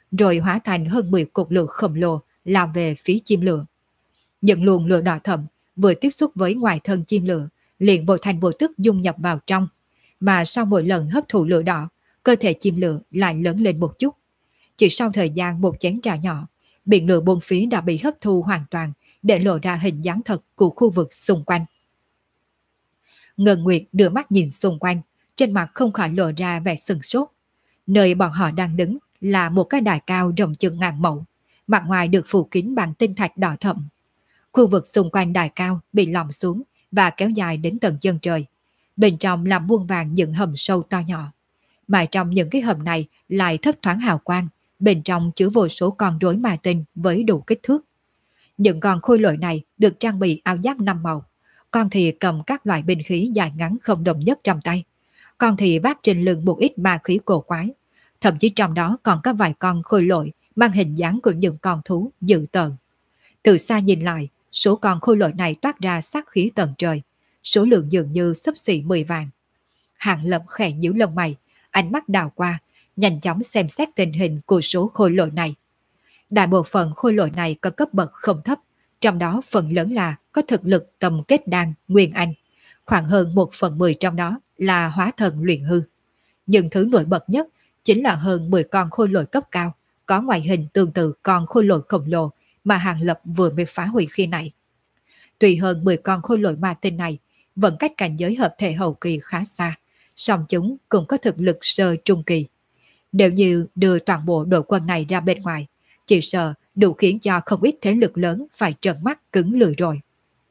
rồi hóa thành hơn 10 cột lửa khổng lồ lao về phía chim lửa. Những luồng lửa đỏ thẫm vừa tiếp xúc với ngoài thân chim lửa liền vô thành vô tức dung nhập vào trong, mà sau mỗi lần hấp thụ lửa đỏ, cơ thể chim lửa lại lớn lên một chút. Chỉ sau thời gian một chén trà nhỏ, biển lửa bốn phía đã bị hấp thu hoàn toàn để lộ ra hình dáng thật của khu vực xung quanh. Ngân Nguyệt đưa mắt nhìn xung quanh, trên mặt không khỏi lộ ra vẻ sừng sốt. Nơi bọn họ đang đứng là một cái đài cao rộng chừng ngàn mẫu, mặt ngoài được phủ kín bằng tinh thạch đỏ thẫm. Khu vực xung quanh đài cao bị lõm xuống và kéo dài đến tận chân trời. Bên trong là muôn vàng những hầm sâu to nhỏ. Mà trong những cái hầm này lại thấp thoáng hào quang, bên trong chứa vô số con rối ma tinh với đủ kích thước. Những con khôi lỗi này được trang bị áo giáp 5 màu, con thì cầm các loại binh khí dài ngắn không đồng nhất trong tay, con thì vác trên lưng một ít ma khí cổ quái. Thậm chí trong đó còn có vài con khôi lỗi mang hình dáng của những con thú dữ tợn. Từ xa nhìn lại, số con khôi lỗi này toát ra sát khí tận trời, số lượng dường như xấp xỉ 10 vạn. Hàng Lập khẽ nhíu lông mày, ánh mắt đảo qua, nhanh chóng xem xét tình hình của số khôi lỗi này. Đại bộ phận khôi lỗi này có cấp bậc không thấp, trong đó phần lớn là có thực lực tầm kết đan, nguyên anh. Khoảng hơn 1/10 trong đó là hóa thần luyện hư. Nhưng thứ nổi bật nhất chính là hơn 10 con khôi lỗi cấp cao, có ngoại hình tương tự con khôi lỗi khổng lồ mà Hàng Lập vừa mới phá hủy khi nãy. Tuy hơn 10 con khôi lỗi ma tinh này vẫn cách cảnh giới hợp thể hậu kỳ khá xa, song chúng cũng có thực lực sơ trung kỳ. Nếu như đưa toàn bộ đội quân này ra bên ngoài, chỉ sợ đủ khiến cho không ít thế lực lớn phải trợn mắt cứng lưỡi rồi.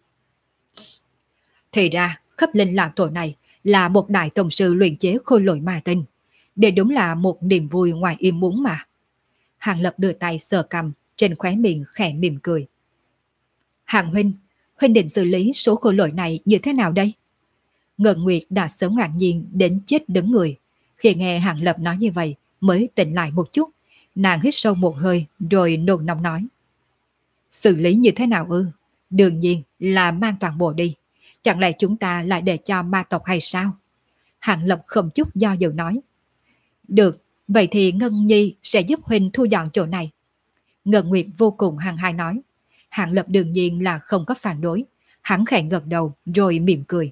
Thì ra, Khắp Linh Lão Tổ này là một đại tông sư luyện chế khôi lỗi ma tinh. Đây đúng là một niềm vui ngoài ý muốn mà. Hàng Lập đưa tay sờ cầm, trên khóe miệng khẽ mỉm cười. Hàng huynh, huynh định xử lý số khôi lỗi này như thế nào đây? Ngân Nguyệt đã sớm ngạc nhiên đến chết đứng người. Khi nghe Hàng Lập nói như vậy mới tỉnh lại một chút. Nàng hít sâu một hơi rồi nôn nóng nói. Xử lý như thế nào ư? Đương nhiên là mang toàn bộ đi. Chẳng lẽ chúng ta lại để cho ma tộc hay sao? Hàng Lập không chút do dự nói. Được, vậy thì Ngân Nhi sẽ giúp huynh thu dọn chỗ này. Ngân Nguyệt vô cùng hăng hái nói. Hàng Lập đương nhiên là không có phản đối. Hắn khẽ gật đầu rồi mỉm cười.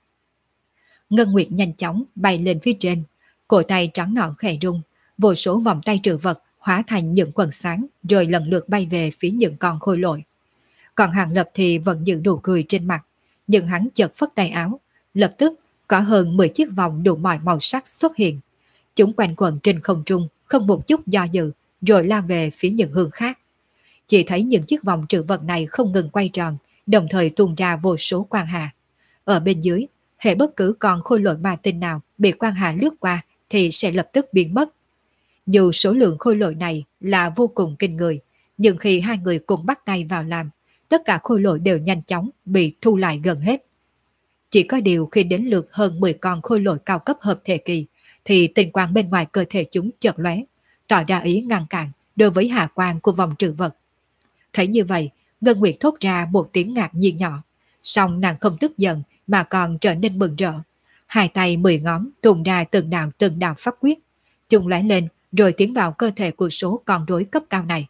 Ngân Nguyệt nhanh chóng bay lên phía trên. Cổ tay trắng nõn khẽ rung. Vô số vòng tay trữ vật hóa thành những quần sáng rồi lần lượt bay về phía những con khôi lỗi. Còn Hàng Lập thì vẫn giữ nụ cười trên mặt. Nhưng hắn chợt phất tay áo. Lập tức có hơn 10 chiếc vòng đủ mọi màu sắc xuất hiện. Chúng quanh quẩn trên không trung, không một chút do dự, rồi lao về phía những hướng khác. Chỉ thấy những chiếc vòng trữ vật này không ngừng quay tròn, đồng thời tuôn ra vô số quang hà. Ở bên dưới, hệ bất cứ con khôi lỗi ma tinh nào bị quang hà lướt qua thì sẽ lập tức biến mất. Dù số lượng khôi lỗi này là vô cùng kinh người, nhưng khi hai người cùng bắt tay vào làm, tất cả khôi lỗi đều nhanh chóng bị thu lại gần hết. Chỉ có điều khi đến lượt hơn 10 con khôi lỗi cao cấp hợp thể kỳ, thì tinh quang bên ngoài cơ thể chúng chợt lóe, tỏ ra ý ngăn cản đối với hà quang của vòng trữ vật. Thấy như vậy, Ngân Nguyệt thốt ra một tiếng ngạc nhiên nhỏ, song nàng không tức giận mà còn trở nên mừng rỡ. Hai tay 10 ngón tung ra từng đạo pháp quyết, chúng lóe lên rồi tiến vào cơ thể của số con rối cấp cao này.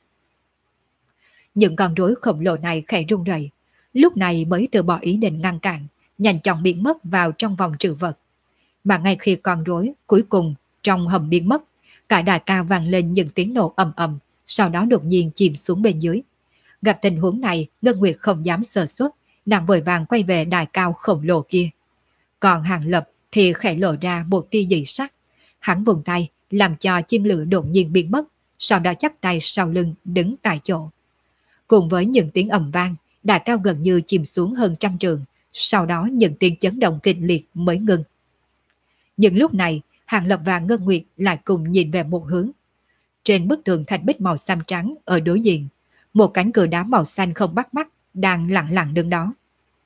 Những con rối khổng lồ này khẽ rung rẩy, lúc này mới từ bỏ ý định ngăn cản, nhanh chóng biến mất vào trong vòng trữ vật. Mà ngay khi con rối cuối cùng trong hầm biến mất, cả đài cao vang lên những tiếng nổ ầm ầm, sau đó đột nhiên chìm xuống bên dưới. Gặp tình huống này, Ngân Nguyệt không dám sơ suất, nàng vội vàng quay về đài cao khổng lồ kia. Còn Hàng Lập thì khẽ lộ ra một tia dị sắc. Hắn vùng tay làm cho chim lửa đột nhiên biến mất, sau đó chắp tay sau lưng đứng tại chỗ. Cùng với những tiếng ầm vang, đài cao gần như chìm xuống hơn 100 trượng, sau đó những tiếng chấn động kịch liệt mới ngừng. Nhưng lúc này, Hàng Lập và Ngân Nguyệt lại cùng nhìn về một hướng. Trên bức tường thạch bích màu xám trắng ở đối diện, một cánh cửa đá màu xanh không bắt mắt đang lặng lặng đứng đó.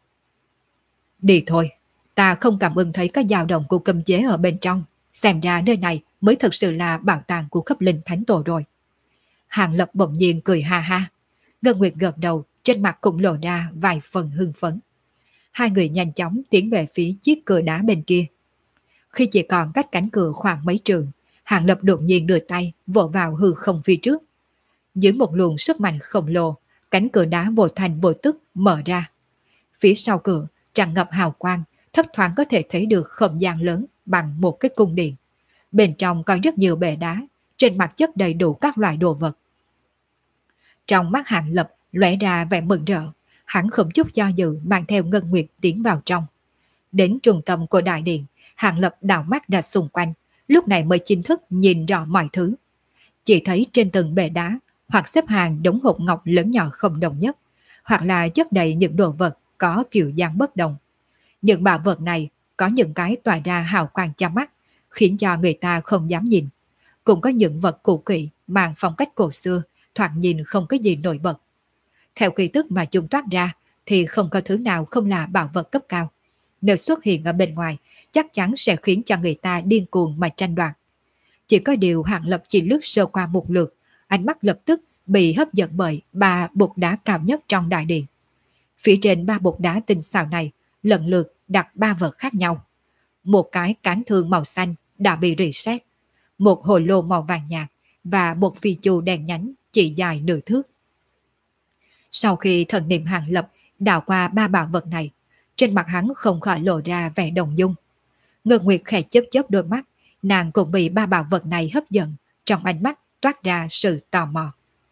Đi thôi, ta không cảm ứng thấy có dao động của cấm chế ở bên trong. Xem ra nơi này mới thực sự là bảo tàng của Khắp Linh Thánh Tổ rồi. Hàng Lập bỗng nhiên cười ha ha. Ngân Nguyệt gật đầu, trên mặt cũng lộ ra vài phần hưng phấn. Hai người nhanh chóng tiến về phía chiếc cửa đá bên kia. Khi chỉ còn cách cánh cửa khoảng mấy trường, Hàng Lập đột nhiên đưa tay vỗ vào hư không phía trước. Dưới một luồng sức mạnh khổng lồ, cánh cửa đá vô thành vô tức mở ra. Phía sau cửa tràn ngập hào quang, thấp thoáng có thể thấy được không gian lớn bằng một cái cung điện. Bên trong có rất nhiều bể đá, trên mặt chất đầy đủ các loại đồ vật. Trong mắt Hàng Lập lóe ra vẻ mừng rỡ, hắn không chút do dự mang theo Ngân Nguyệt tiến vào trong. Đến trung tâm của đại điện, Hàng Lập đảo mắt ra xung quanh, lúc này mới chính thức nhìn rõ mọi thứ. Chỉ thấy trên từng bệ đá, hoặc xếp hàng đống hộp ngọc lớn nhỏ không đồng nhất, hoặc là chất đầy những đồ vật có kiểu dáng bất đồng. Những bảo vật này có những cái tỏa ra hào quang cho mắt, khiến cho người ta không dám nhìn. Cũng có những vật cũ kỹ mang phong cách cổ xưa, thoạt nhìn không có gì nổi bật. Theo khí tức mà chúng toát ra thì không có thứ nào không là bảo vật cấp cao. Nếu xuất hiện ở bên ngoài, chắc chắn sẽ khiến cho người ta điên cuồng mà tranh đoạt. Chỉ có điều Hàng Lập chỉ lướt sơ qua một lượt, ánh mắt lập tức bị hấp dẫn bởi 3 bục đá cao nhất trong đại điện. Phía trên 3 bục đá tinh xảo này lần lượt đặt 3 vật khác nhau. Một cái cán thương màu xanh đã bị rỉ sét, một hồ lô màu vàng nhạt và một phi chu đèn nhánh chỉ dài nửa thước. Sau khi thần niệm Hàng Lập đảo qua 3 bảo vật này, trên mặt hắn không khỏi lộ ra vẻ động dung. Ngân Nguyệt khẽ chớp chớp đôi mắt, nàng cũng bị 3 bảo vật này hấp dẫn, trong ánh mắt toát ra sự tò mò.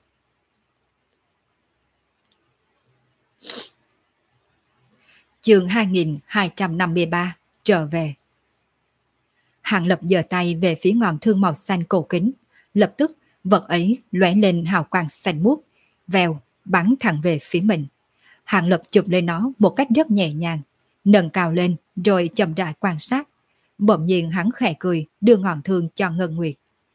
Chương 2253 trở về. Hàng Lập giơ tay về phía ngọn thương màu xanh cổ kính, lập tức vật ấy lóe lên hào quang xanh muốt, vèo bắn thẳng về phía mình. Hàng Lập chụp lên nó một cách rất nhẹ nhàng, nâng cao lên rồi chậm rãi quan sát. Bỗng nhiên hắn khẽ cười đưa ngọn thương cho Ngân Nguyệt.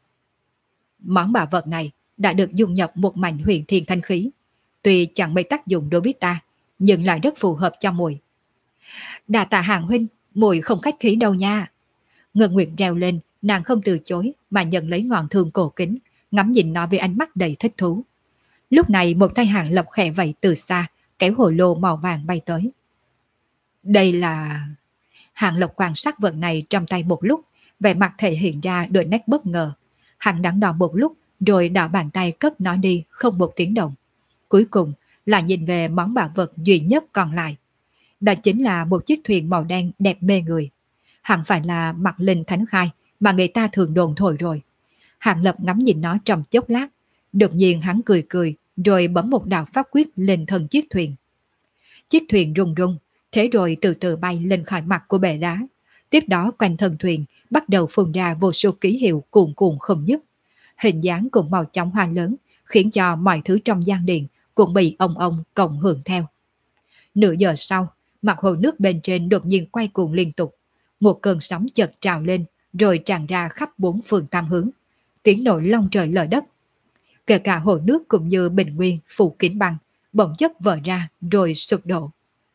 Món bảo vật này đã được dung nhập một mảnh huyền thiên thanh khí, tuy chẳng mấy tác dụng đối với ta, nhưng lại rất phù hợp cho muội. Đà tạ Hàng huynh, muội không khách khí đâu nha. Ngân Nguyệt reo lên, nàng không từ chối mà nhận lấy ngọn thương cổ kính, ngắm nhìn nó với ánh mắt đầy thích thú. Lúc này một tay Hàng Lập khẽ vẫy từ xa, kéo hồ lô màu vàng bay tới. Đây là... Hàng Lập quan sát vật này trong tay một lúc, vẻ mặt thể hiện ra đôi nét bất ngờ. Hắn đắn đo một lúc, rồi đảo bàn tay cất nó đi không một tiếng động. Cuối cùng là nhìn về món bảo vật duy nhất còn lại. Đó chính là một chiếc thuyền màu đen đẹp mê người. Hẳn phải là Mặt Linh Thánh Khai mà người ta thường đồn thổi rồi. Hàng Lập ngắm nhìn nó trong chốc lát, đột nhiên hắn cười cười, rồi bấm một đạo pháp quyết lên thân chiếc thuyền. Chiếc thuyền rung rung, thế rồi từ từ bay lên khỏi mặt của bệ đá. Tiếp đó quanh thân thuyền bắt đầu phun ra vô số ký hiệu cuồn cuộn không dứt. Hình dáng cùng màu chóng hoa lớn, khiến cho mọi thứ trong gian điện cũng bị ông cộng hưởng theo. Nửa giờ sau, mặt hồ nước bên trên đột nhiên quay cuồng liên tục. Một cơn sóng chợt trào lên, rồi tràn ra khắp 4 phương tam hướng. Tiếng nổ long trời lở đất. Kể cả hồ nước cũng như bình nguyên phủ kín băng, bỗng chốc vỡ ra rồi sụp đổ.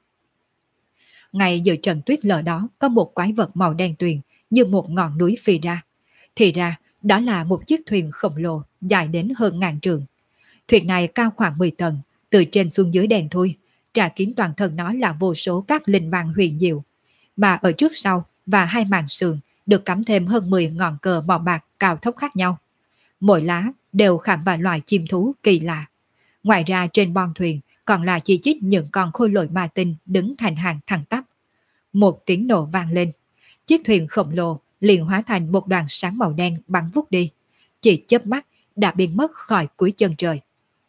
Ngay giữa trận tuyết lở đó có một quái vật màu đen tuyền như một ngọn núi phi ra. Thì ra đó là một chiếc thuyền khổng lồ dài đến hơn 1000 trượng. Thuyền này cao khoảng 10 tầng, từ trên xuống dưới đèn thui, trà kín toàn thân nó là vô số các linh vàng huyền diệu. Mà ở trước sau và hai màn sườn được cắm thêm hơn 10 ngọn cờ màu bạc cao thốc khác nhau. Mỗi lá đều khảm vài loài chim thú kỳ lạ. Ngoài ra trên bon thuyền còn là chi chít những con khôi lỗi ma tinh đứng thành hàng thẳng tắp. Một tiếng nổ vang lên, chiếc thuyền khổng lồ liền hóa thành một đoàn sáng màu đen bắn vút đi, chỉ chớp mắt đã biến mất khỏi cuối chân trời.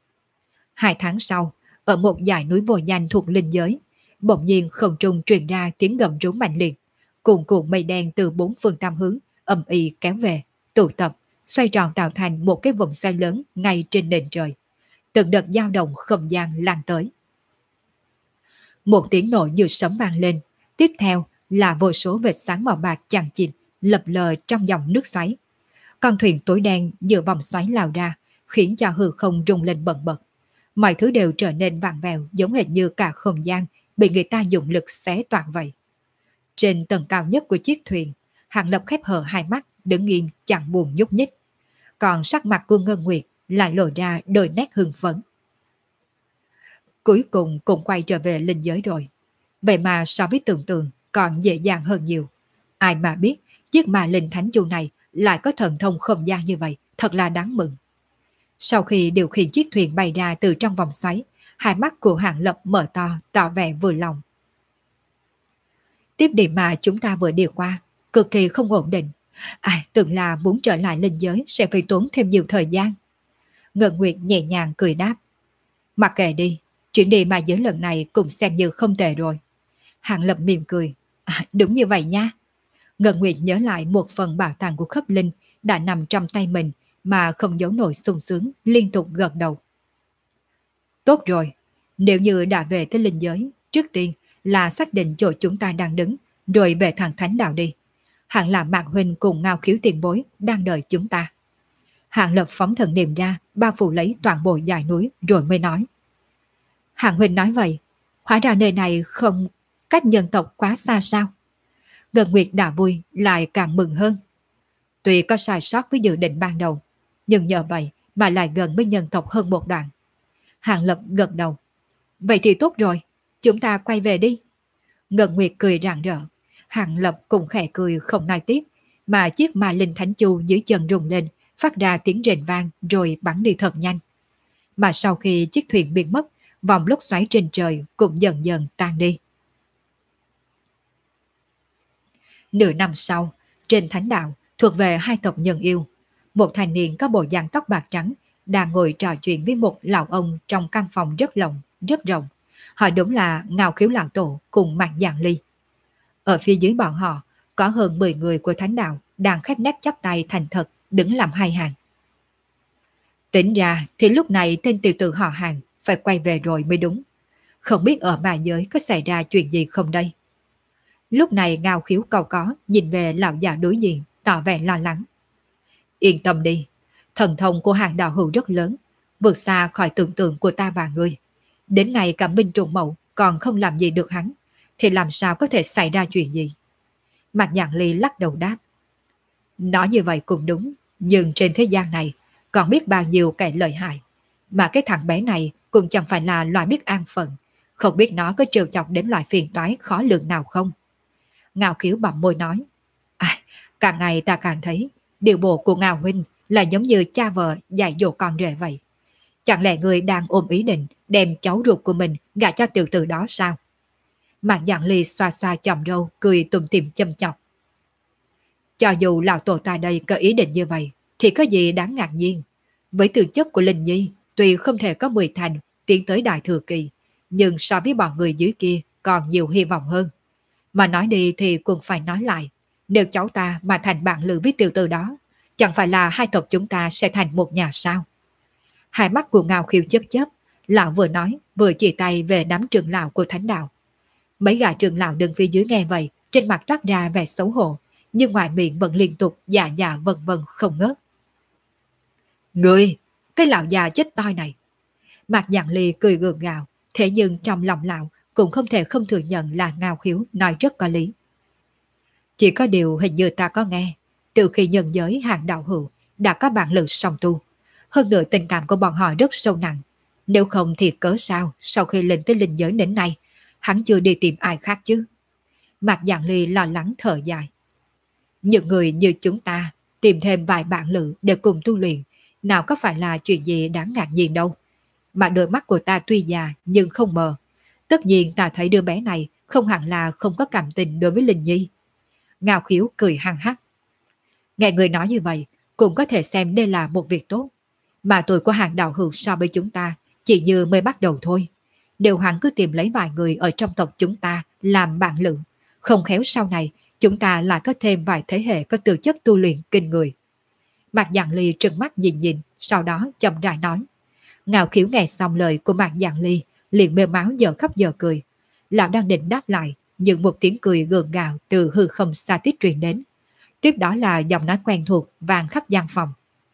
2 tháng sau, ở một dải núi vô danh thuộc linh giới, bỗng nhiên không trung truyền ra tiếng gầm rú mạnh liệt, cuồn cuộn mây đen từ 4 phương tam hướng ầm ĩ kéo về, tụ tập, xoay tròn tạo thành một cái vòng xoay lớn ngay trên nền trời. Từng đợt dao động không gian lan tới. Một tiếng nổ như sấm vang lên, tiếp theo là vô số vệt sáng màu bạc chằng chịt lập lờ trong dòng nước xoáy. Con thuyền tối đen giữa vòng xoáy lao ra, khiến cho hư không rung lên bần bật. Mọi thứ đều trở nên vặn vẹo, giống hệt như cả không gian bị người ta dùng lực xé toạc vậy. Trên tầng cao nhất của chiếc thuyền, Hàng Lập khép hờ hai mắt, đứng yên chẳng buồn nhúc nhích. Còn sắc mặt của Ngân Nguyệt lại lộ ra đôi nét hưng phấn. Cuối cùng cũng quay trở về linh giới rồi. Vậy mà so với tưởng tượng còn dễ dàng hơn nhiều. Ai mà biết chiếc ma linh thánh chu này lại có thần thông không gian như vậy, thật là đáng mừng. Sau khi điều khiển chiếc thuyền bay ra từ trong vòng xoáy, hai mắt của Hàng Lập mở to, tỏ vẻ vừa lòng. Tiếp điểm mà chúng ta vừa đi qua, cực kỳ không ổn định. Tưởng là muốn trở lại linh giới sẽ phải tốn thêm nhiều thời gian. Ngân Nguyệt nhẹ nhàng cười đáp. Mặc kệ đi, chuyện đi mà giới lần này cũng xem như không tệ rồi. Hàng Lập mỉm cười. Đúng như vậy nha. Ngân Nguyệt nhớ lại một phần bảo tàng của khớp linh đã nằm trong tay mình mà không giấu nổi sung sướng, liên tục gật đầu. Tốt rồi, nếu như đã về tới linh giới, trước tiên là xác định chỗ chúng ta đang đứng, rồi về thẳng thánh đạo đi. Hẳn là Mạc Huynh cùng Ngao Khiếu tiền bối đang đợi chúng ta. Hạng Lập phóng thần niệm ra, bao phủ lấy toàn bộ dãy núi rồi mới nói. Hạng Huynh nói vậy, hóa ra nơi này không cách nhân tộc quá xa sao? Ngân Nguyệt đã vui, lại càng mừng hơn. Tuy có sai sót với dự định ban đầu, nhưng nhờ vậy mà lại gần với nhân tộc hơn một đoạn. Hạng Lập gật đầu. Vậy thì tốt rồi, chúng ta quay về đi. Ngân Nguyệt cười rạng rỡ. Hạng Lập cũng khẽ cười không nói tiếp, mà chiếc ma linh thánh chu dưới chân rung lên, phát ra tiếng rền vang rồi bắn đi thật nhanh. Mà sau khi chiếc thuyền biến mất, vòng lốc xoáy trên trời cũng dần dần tan đi. Nửa năm sau, trên thánh đạo thuộc về hai tộc nhân yêu, một thanh niên có bộ dạng tóc bạc trắng đang ngồi trò chuyện với một lão ông trong căn phòng rất rộng. Họ đúng là Ngao Khiếu lão tổ cùng Mạc Giang Ly. Ở phía dưới bọn họ có hơn 10 người của thánh đạo đang khép nép chắp tay thành thật đứng làm hai hàng. Tính ra thì lúc này tên tiểu tử họ Hàng phải quay về rồi mới đúng. Không biết ở ma giới có xảy ra chuyện gì không đây? Lúc này Ngao Khiếu cau có nhìn về lão già đối diện, tỏ vẻ lo lắng. Yên tâm đi, thần thông của Hàng đạo hữu rất lớn, vượt xa khỏi tưởng tượng của ta và ngươi. Đến ngày cả Minh Trùng Mậu còn không làm gì được hắn, thì làm sao có thể xảy ra chuyện gì? Mạc Nhạn Ly lắc đầu đáp. Nói như vậy cũng đúng, nhưng trên thế gian này còn biết bao nhiêu kẻ lợi hại. Mà cái thằng bé này cũng chẳng phải là loài biết an phận, không biết nó có trêu chọc đến loại phiền toái khó lường nào không. Ngao Khiếu bặm môi nói. Càng ngày ta càng thấy điều bộ của Ngao huynh là giống như cha vợ dạy dỗ con rể vậy. Chẳng lẽ người đang ôm ý định đem cháu ruột của mình gả cho tiểu tử đó sao? Mạc Giang Ly xoa xoa chòm râu, cười tủm tỉm châm chọc. Cho dù lão tổ ta đây có ý định như vậy, thì có gì đáng ngạc nhiên. Với tư chất của Linh Nhi, tuy không thể có 10 thành tiến tới đại thừa kỳ, nhưng so với bọn người dưới kia còn nhiều hy vọng hơn. Mà nói đi thì cũng phải nói lại, nếu cháu ta mà thành bạn lữ với tiểu tử đó, chẳng phải là hai tộc chúng ta sẽ thành một nhà sao? Hai mắt của Ngao Khiếu chớp chớp, lão vừa nói vừa chỉ tay về đám trưởng lão của thánh đạo. Mấy gã trưởng lão đứng phía dưới nghe vậy, trên mặt toát ra vẻ xấu hổ, nhưng ngoài miệng vẫn liên tục dạ dạ vân vân không ngớt. Ngươi, cái lão già chết toi này. Mạc Giang Ly cười gượng gạo, thế nhưng trong lòng lão cũng không thể không thừa nhận là Ngao Khiếu nói rất có lý. Chỉ có điều hình như ta có nghe, từ khi nhân giới Hàng đạo hữu đã có bản lĩnh song tu, hơn nữa tình cảm của bọn họ rất sâu nặng. Nếu không thì cớ sao sau khi lên tới linh giới đến nay, hắn chưa đi tìm ai khác chứ? Mạc Giang Ly lo lắng thở dài. Những người như chúng ta tìm thêm vài bạn lữ để cùng tu luyện, nào có phải là chuyện gì đáng ngạc nhiên đâu. Mà đôi mắt của ta tuy già nhưng không mờ. Tất nhiên ta thấy đứa bé này không hẳn là không có cảm tình đối với Linh Nhi. Ngao Khiếu cười hăng hắc. Nghe người nói như vậy, cũng có thể xem đây là một việc tốt. Mà tuổi của Hàng đạo hữu so với chúng ta chỉ như mới bắt đầu thôi. Nếu hắn cứ tìm lấy vài người ở trong tộc chúng ta làm bạn lữ, không khéo sau này chúng ta lại có thêm vài thế hệ có tư chất tu luyện kinh người. Mạc Giang Ly trừng mắt nhìn, sau đó chậm rãi nói. Ngao Khiếu nghe xong lời của Mạc Giang Ly, liền mềm máu giờ khóc giờ cười. Lão đang định đáp lại, nhưng một tiếng cười gượng gạo từ hư không xa tít truyền đến. Tiếp đó là giọng nói quen thuộc vang khắp gian phòng.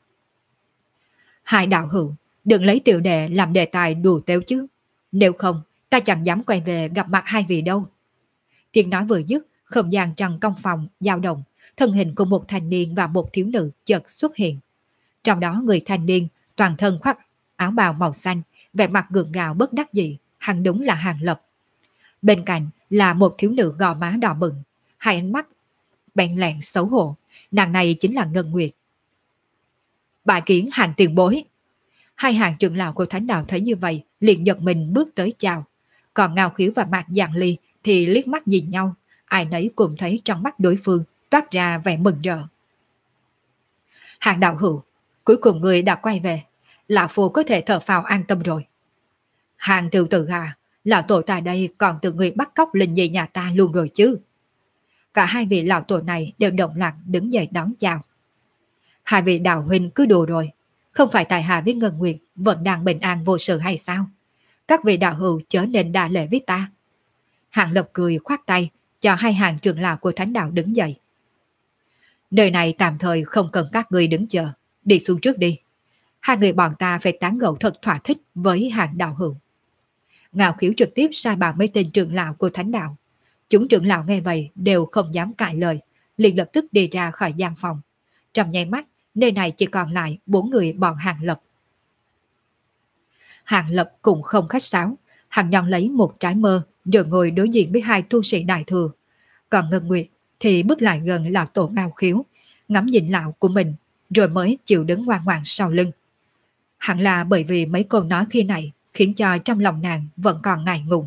Hai đạo hữu, đừng lấy tiểu đệ làm đề tài đùa tếu chứ. Nếu không, ta chẳng dám quay về gặp mặt hai vị đâu. Tiếng nói vừa dứt, không gian trong công phòng dao động, thân hình của một thanh niên và một thiếu nữ chợt xuất hiện. Trong đó người thanh niên toàn thân khoác áo bào màu xanh, vẻ mặt gượng gạo bất đắc dĩ, hẳn đúng là Hàng Lập. Bên cạnh là một thiếu nữ gò má đỏ bừng, hai ánh mắt bèn lẹn xấu hổ. Nàng này chính là Ngân Nguyệt. Bài kiến hàng tiền bối. Hai hàng trưởng lão của thánh đạo thấy như vậy, liền giật mình bước tới chào. Còn Ngao Khiếu và Mạc Giang Ly thì liếc mắt nhìn nhau, ai nấy cũng thấy trong mắt đối phương toát ra vẻ mừng rỡ. Hàng đạo hữu, cuối cùng người đã quay về, lão phu có thể thở phào an tâm rồi. Hàng tiểu tử à, lão tổ tại đây còn từ người bắt cóc linh nhi nhà ta luôn rồi chứ. Cả hai vị lão tổ này đều động loạt đứng dậy đón chào. Hai vị đạo huynh cứ đùa rồi, không phải tại hạ với Ngân Nguyệt vẫn đang bình an vô sự hay sao? Các vị đạo hữu chớ nên đa lễ với ta. Hàng Lập cười khoát tay cho hai hàng trưởng lão của thánh đạo đứng dậy. Nơi này tạm thời không cần các người đứng chờ, đi xuống trước đi. Hai người bọn ta phải tán gẫu thật thỏa thích với hàng đạo hữu. Ngạo Khiếu trực tiếp sai bảo mấy tên trưởng lão của thánh đạo. Chúng trưởng lão nghe vậy đều không dám cãi lời, liền lập tức đi ra khỏi gian phòng. Trong nháy mắt, nơi này chỉ còn lại 4 người bọn Hàng Lập. Hàng Lập cũng không khách sáo, hắn nhon lấy một trái mơ rồi ngồi đối diện với hai tu sĩ đại thừa. Còn Ngân Nguyệt thì bước lại gần lão tổ Ngao Khiếu, ngắm nhìn lão của mình, rồi mới chịu đứng ngoan ngoãn sau lưng. Hẳn là bởi vì mấy câu nói khi này khiến cho trong lòng nàng vẫn còn ngại ngùng.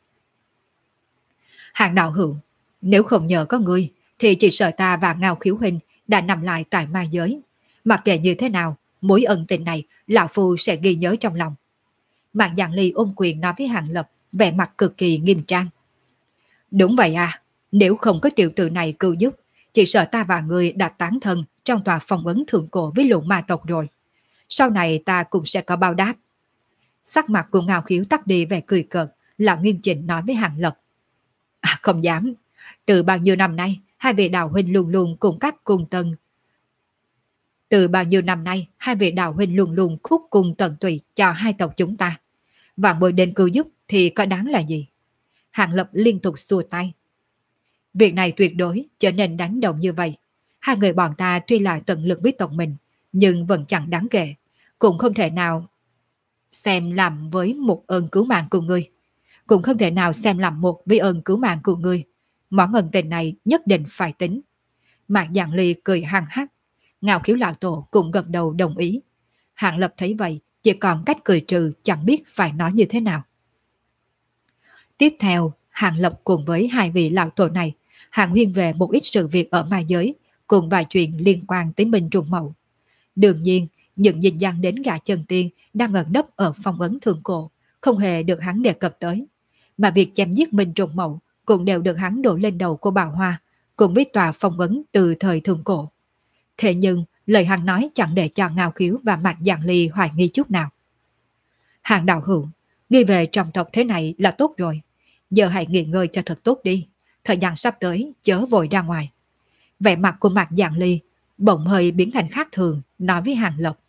Hàng đạo hữu, nếu không nhờ có ngươi, thì chỉ sợ ta và Ngao Khiếu huynh đã nằm lại tại ma giới. Mặc kệ như thế nào, mối ân tình này lão phu sẽ ghi nhớ trong lòng. Mạc Giang Ly ôm quyền nói với Hàng Lập, vẻ mặt cực kỳ nghiêm trang. Đúng vậy à, nếu không có tiểu tử này cứu giúp, chỉ sợ ta và người đã tán thân trong tòa phong ấn thượng cổ với lũ ma tộc rồi. Sau này ta cũng sẽ có báo đáp. Sắc mặt của Ngao Khiếu tắt đi vẻ cười cợt, lão nghiêm chỉnh nói với Hàng Lập. À, không dám, từ bao nhiêu năm nay, hai vị đạo huynh luôn luôn cùng các cùng tần. Từ bao nhiêu năm nay, hai vị đạo huynh luôn luôn khúc cùng tận tụy cho hai tộc chúng ta. Và bồi đến cứu giúp thì có đáng là gì? Hàng Lập liên tục xua tay. Việc này tuyệt đối trở nên đánh động như vậy. Hai người bọn ta tuy là tận lực với tộc mình, nhưng vẫn chẳng đáng kể, cũng không thể nào xem làm với một ơn cứu mạng của ngươi. Cũng không thể nào xem làm một với ơn cứu mạng của ngươi. Món ân tình này nhất định phải tính. Mạc Giang Ly cười hăng hắc. Ngao Khiếu lão tổ cũng gật đầu đồng ý. Hàng Lập thấy vậy, chỉ còn cách cười trừ, chẳng biết phải nói như thế nào. Tiếp theo, Hàng Lập cùng với hai vị lão tổ này hàng huyên về một ít sự việc ở ma giới, cùng vài chuyện liên quan tới Minh Trùng Mậu. Đương nhiên, những dính dáng đến gã chân tiên đang ẩn nấp ở phong ấn thượng cổ không hề được hắn đề cập tới, mà việc chém giết Minh Trùng Mậu cũng đều được hắn đổ lên đầu của Bảo Hoa, cùng với tòa phong ấn từ thời thượng cổ. Thế nhưng, lời hắn nói chẳng để cho Ngao Khiếu và Mạc Giang Ly hoài nghi chút nào. Hàng đạo hữu, nghi về trong tộc thế này là tốt rồi. Giờ hãy nghỉ ngơi cho thật tốt đi. Thời gian sắp tới, chớ vội ra ngoài. Vẻ mặt của Mạc Giang Ly bỗng hơi biến thành khác thường, nói với Hàng Lập.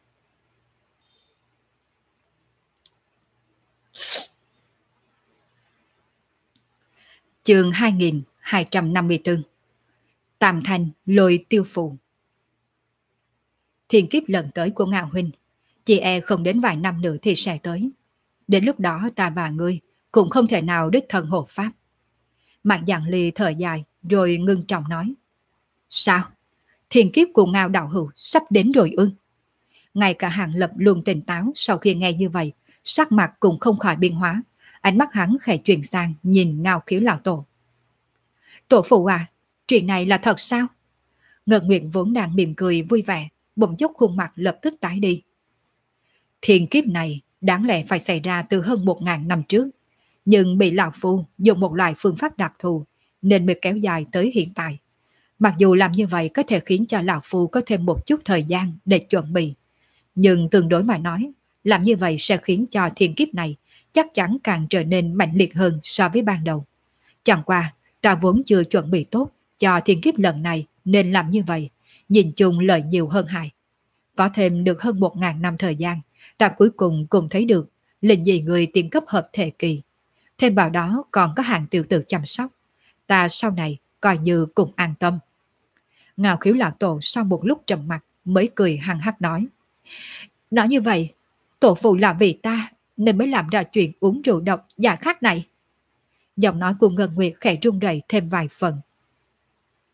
Chương 2254. Tam Thanh lôi tiêu phù. Thiên kiếp lần tới của Ngao huynh, chị e không đến vài năm nữa thì sẽ tới. Đến lúc đó ta và ngươi cũng không thể nào đích thân hộ pháp. Mạc Giang Ly thở dài rồi ngưng trọng nói. Sao? Thiên kiếp của Ngao đạo hữu sắp đến rồi ư? Ngay cả Hàng Lập luôn tỉnh táo sau khi nghe như vậy, sắc mặt cũng không khỏi biến hóa. Ánh mắt hắn khẽ chuyển sang nhìn Ngao Khiếu lão tổ. Tổ phụ à, chuyện này là thật sao? Ngân Nguyệt vốn đang mỉm cười vui vẻ, bỗng chốc khuôn mặt lập tức tái đi. Thiên kiếp này đáng lẽ phải xảy ra từ hơn 1000 năm trước, nhưng bị lão phu dùng một loại phương pháp đặc thù nên mới kéo dài tới hiện tại. Mặc dù làm như vậy có thể khiến cho lão phu có thêm một chút thời gian để chuẩn bị, nhưng tương đối mà nói, làm như vậy sẽ khiến cho thiên kiếp này chắc chắn càng trở nên mạnh liệt hơn so với ban đầu. Chẳng qua, ta vốn chưa chuẩn bị tốt cho thiên kiếp lần này nên làm như vậy, nhìn chung lợi nhiều hơn hại. Có thêm được hơn 1000 năm thời gian, ta cuối cùng cũng thấy được linh dị người tiên cấp hợp thể kỳ. Thêm vào đó còn có hàng tiểu tử chăm sóc. Ta sau này coi như cũng an tâm. Ngao Khiếu lão tổ sau một lúc trầm mặc mới cười hăng hắc nói. Nói như vậy, tổ phụ là vì ta nên mới làm ra chuyện uống rượu độc giả khắc này. Giọng nói của Ngân Nguyệt khẽ run rẩy thêm vài phần.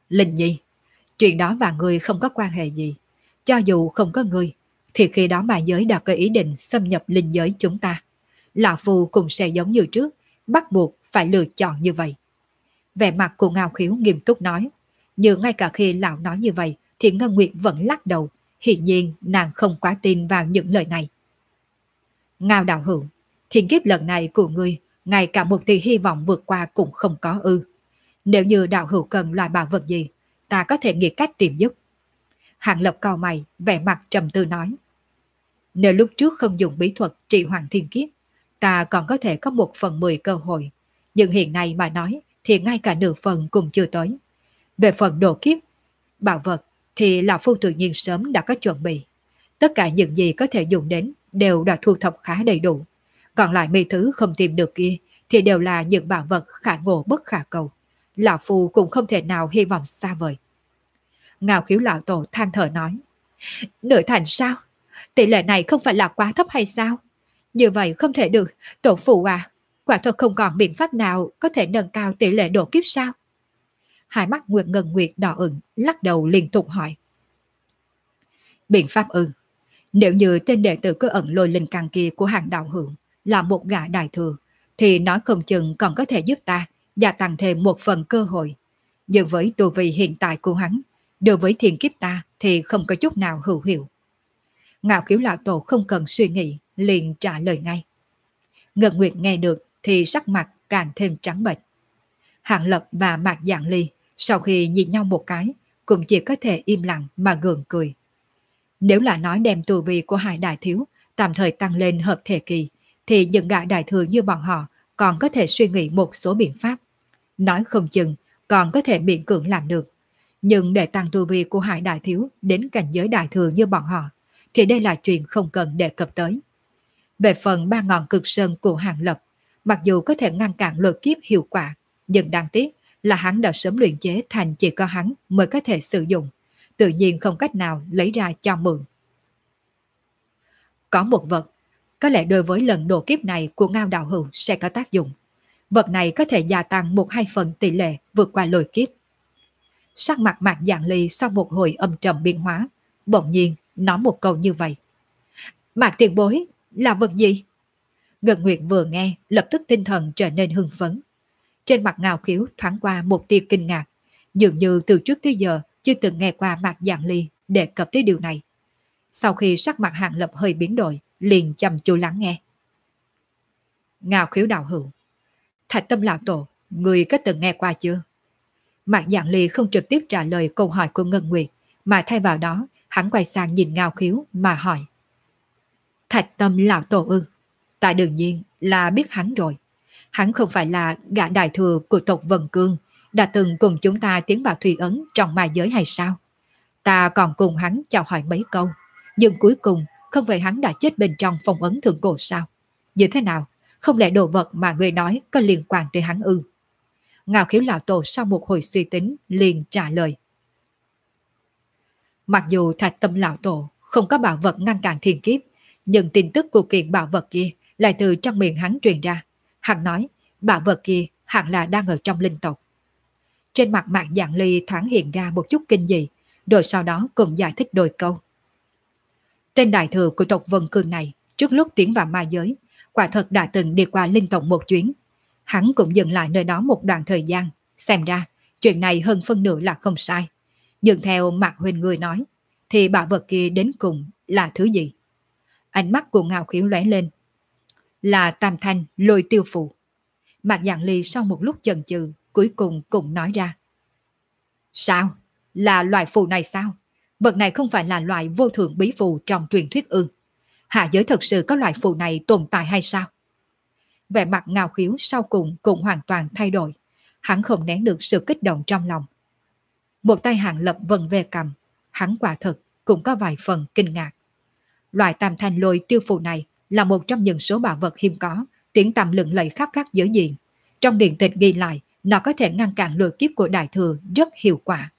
Linh Nhi, chuyện đó và ngươi không có quan hệ gì. Cho dù không có ngươi, thì khi đó ma giới đã có ý định xâm nhập linh giới chúng ta. Lão Phu cũng sẽ giống như trước, bắt buộc phải lựa chọn như vậy. Vẻ mặt của Ngao Khiếu nghiêm túc nói, nhưng ngay cả khi lão nói như vậy thì Ngân Nguyệt vẫn lắc đầu, hiển nhiên nàng không quá tin vào những lời này. Ngao đạo hữu, thiên kiếp lần này của ngươi, ngay cả một tia hy vọng vượt qua cũng không có ư. Nếu như đạo hữu cần loại bảo vật gì, ta có thể nghĩ cách tìm giúp. Hàng Lập cau mày, vẻ mặt trầm tư nói. Nếu lúc trước không dùng bí thuật trị hoàng thiên kiếp, ta còn có thể có 1/10 cơ hội. Nhưng hiện nay mà nói thì ngay cả nửa phần cũng chưa tới. Về phần độ kiếp, bảo vật thì Lão Phu tự nhiên sớm đã có chuẩn bị. Tất cả những gì có thể dùng đến đều đã thu thập khá đầy đủ. Còn lại mấy thứ không tìm được kia thì đều là những bảo vật khả ngộ bất khả cầu. Lão Phu cũng không thể nào hy vọng xa vời. Ngao Khiếu lão tổ than thở nói. Nửa thành sao? Tỷ lệ này không phải là quá thấp hay sao? Như vậy không thể được, tổ phụ à. Quả thật không còn biện pháp nào có thể nâng cao tỷ lệ độ kiếp sao? Hai mắt Nguyệt Ngân Nguyệt đỏ ửng, lắc đầu liên tục hỏi. Biện pháp ư? Nếu như tên đệ tử cơ ẩn lôi linh căn kia của hàng đạo hữu là một gã đại thừa, thì nói không chừng còn có thể giúp ta gia tăng thêm 1 phần cơ hội. Nhưng với tu vi hiện tại của hắn, đối với thiên kiếp ta thì không có chút nào hữu hiệu. Ngạo Khiếu lão tổ không cần suy nghĩ, liền trả lời ngay. Ngân Nguyệt nghe được thì sắc mặt càng thêm trắng bệch. Hạng Lập và Mạc Dạng Ly sau khi nhìn nhau một cái cũng chỉ có thể im lặng mà gượng cười. Nếu là nói đem tu vi của hai đại thiếu tạm thời tăng lên hợp thể kỳ, thì những gã đại thừa như bọn họ còn có thể suy nghĩ một số biện pháp. Nói không chừng còn có thể miễn cưỡng làm được. Nhưng để tăng tu vi của hai đại thiếu đến cảnh giới đại thừa như bọn họ, thì đây là chuyện không cần đề cập tới. Về phần 3 ngọn cực sơn của Hàng Lập, mặc dù có thể ngăn cản lôi kiếp hiệu quả, nhưng đáng tiếc là hắn đã sớm luyện chế thành chỉ có hắn mới có thể sử dụng, tự nhiên không cách nào lấy ra cho mượn. Có một vật, có lẽ đối với lần độ kiếp này của Ngao đạo hữu sẽ có tác dụng. Vật này có thể gia tăng 1-2 phần tỷ lệ vượt qua lôi kiếp. Sắc mặt Mạc Dạng Ly sau một hồi âm trầm biến hóa, bỗng nhiên nói một câu như vậy. Mạc tiền bối, là vật gì? Ngân Nguyệt vừa nghe, lập tức tinh thần trở nên hưng phấn. Trên mặt Ngao Khiếu thoáng qua một tia kinh ngạc, dường như từ trước tới giờ chưa từng nghe qua Mạc Dạng Ly đề cập tới điều này. Sau khi sắc mặt Hàng Lập hơi biến đổi, liền chăm chú lắng nghe. Ngao Khiếu đạo hữu, Thạch Tâm lão tổ, người có từng nghe qua chưa? Mạc Dạng Ly không trực tiếp trả lời câu hỏi của Ngân Nguyệt, mà thay vào đó, hắn quay sang nhìn Ngao Khiếu mà hỏi. Thạch Tâm lão tổ ư? Ta đương nhiên là biết hắn rồi. Hắn không phải là gã đại thừa của tộc Vân Cương, đã từng cùng chúng ta tiến vào thủy ấn trong ma giới hay sao? Ta còn cùng hắn chào hỏi mấy câu, nhưng cuối cùng không phải hắn đã chết bên trong phong ấn thượng cổ sao? Như thế nào? Không lẽ đồ vật mà người nói có liên quan tới hắn ư? Ngao Khiếu lão tổ sau một hồi suy tính liền trả lời. Mặc dù Thạch Tâm lão tổ không có bảo vật ngăn cản thiên kiếp, nhưng tin tức của kiện bảo vật kia lại từ trong miệng hắn truyền ra. Hắn nói bảo vật kia hẳn là đang ở trong linh tộc. Trên mặt Mạc Dạng Ly thoáng hiện ra một chút kinh dị, rồi sau đó cùng giải thích đôi câu. Tên đại thừa của tộc Vân Cương này trước lúc tiến vào ma giới, quả thật đã từng đi qua linh tộc một chuyến. Hắn cũng dừng lại nơi đó một đoạn thời gian, xem ra chuyện này hơn phân nửa là không sai. Nhưng theo Mạc Huynh người nói, thì bảo vật kia đến cùng là thứ gì? Ánh mắt của Ngao Khiếu lóe lên. Là Tam Thanh Lôi Tiêu Phù. Mạc Dạng Ly sau một lúc chần chừ, cuối cùng cũng nói ra. Sao? Là loại phù này sao? Vật này không phải là loại vô thượng bí phù trong truyền thuyết ư? Hạ giới thật sự có loại phù này tồn tại hay sao? Vẻ mặt Ngao Khiếu sau cùng cũng hoàn toàn thay đổi. Hắn không nén được sự kích động trong lòng. Một tay Hàng Lập vần về cầm, hắn quả thật cũng có vài phần kinh ngạc. Loại Tam Thanh Lôi Tiêu Phù này là một trong những số bảo vật hiếm có, tiếng tăm lừng lẫy khắp các giới diện. Trong điện tịch ghi lại, nó có thể ngăn cản lôi kiếp của đại thừa rất hiệu quả.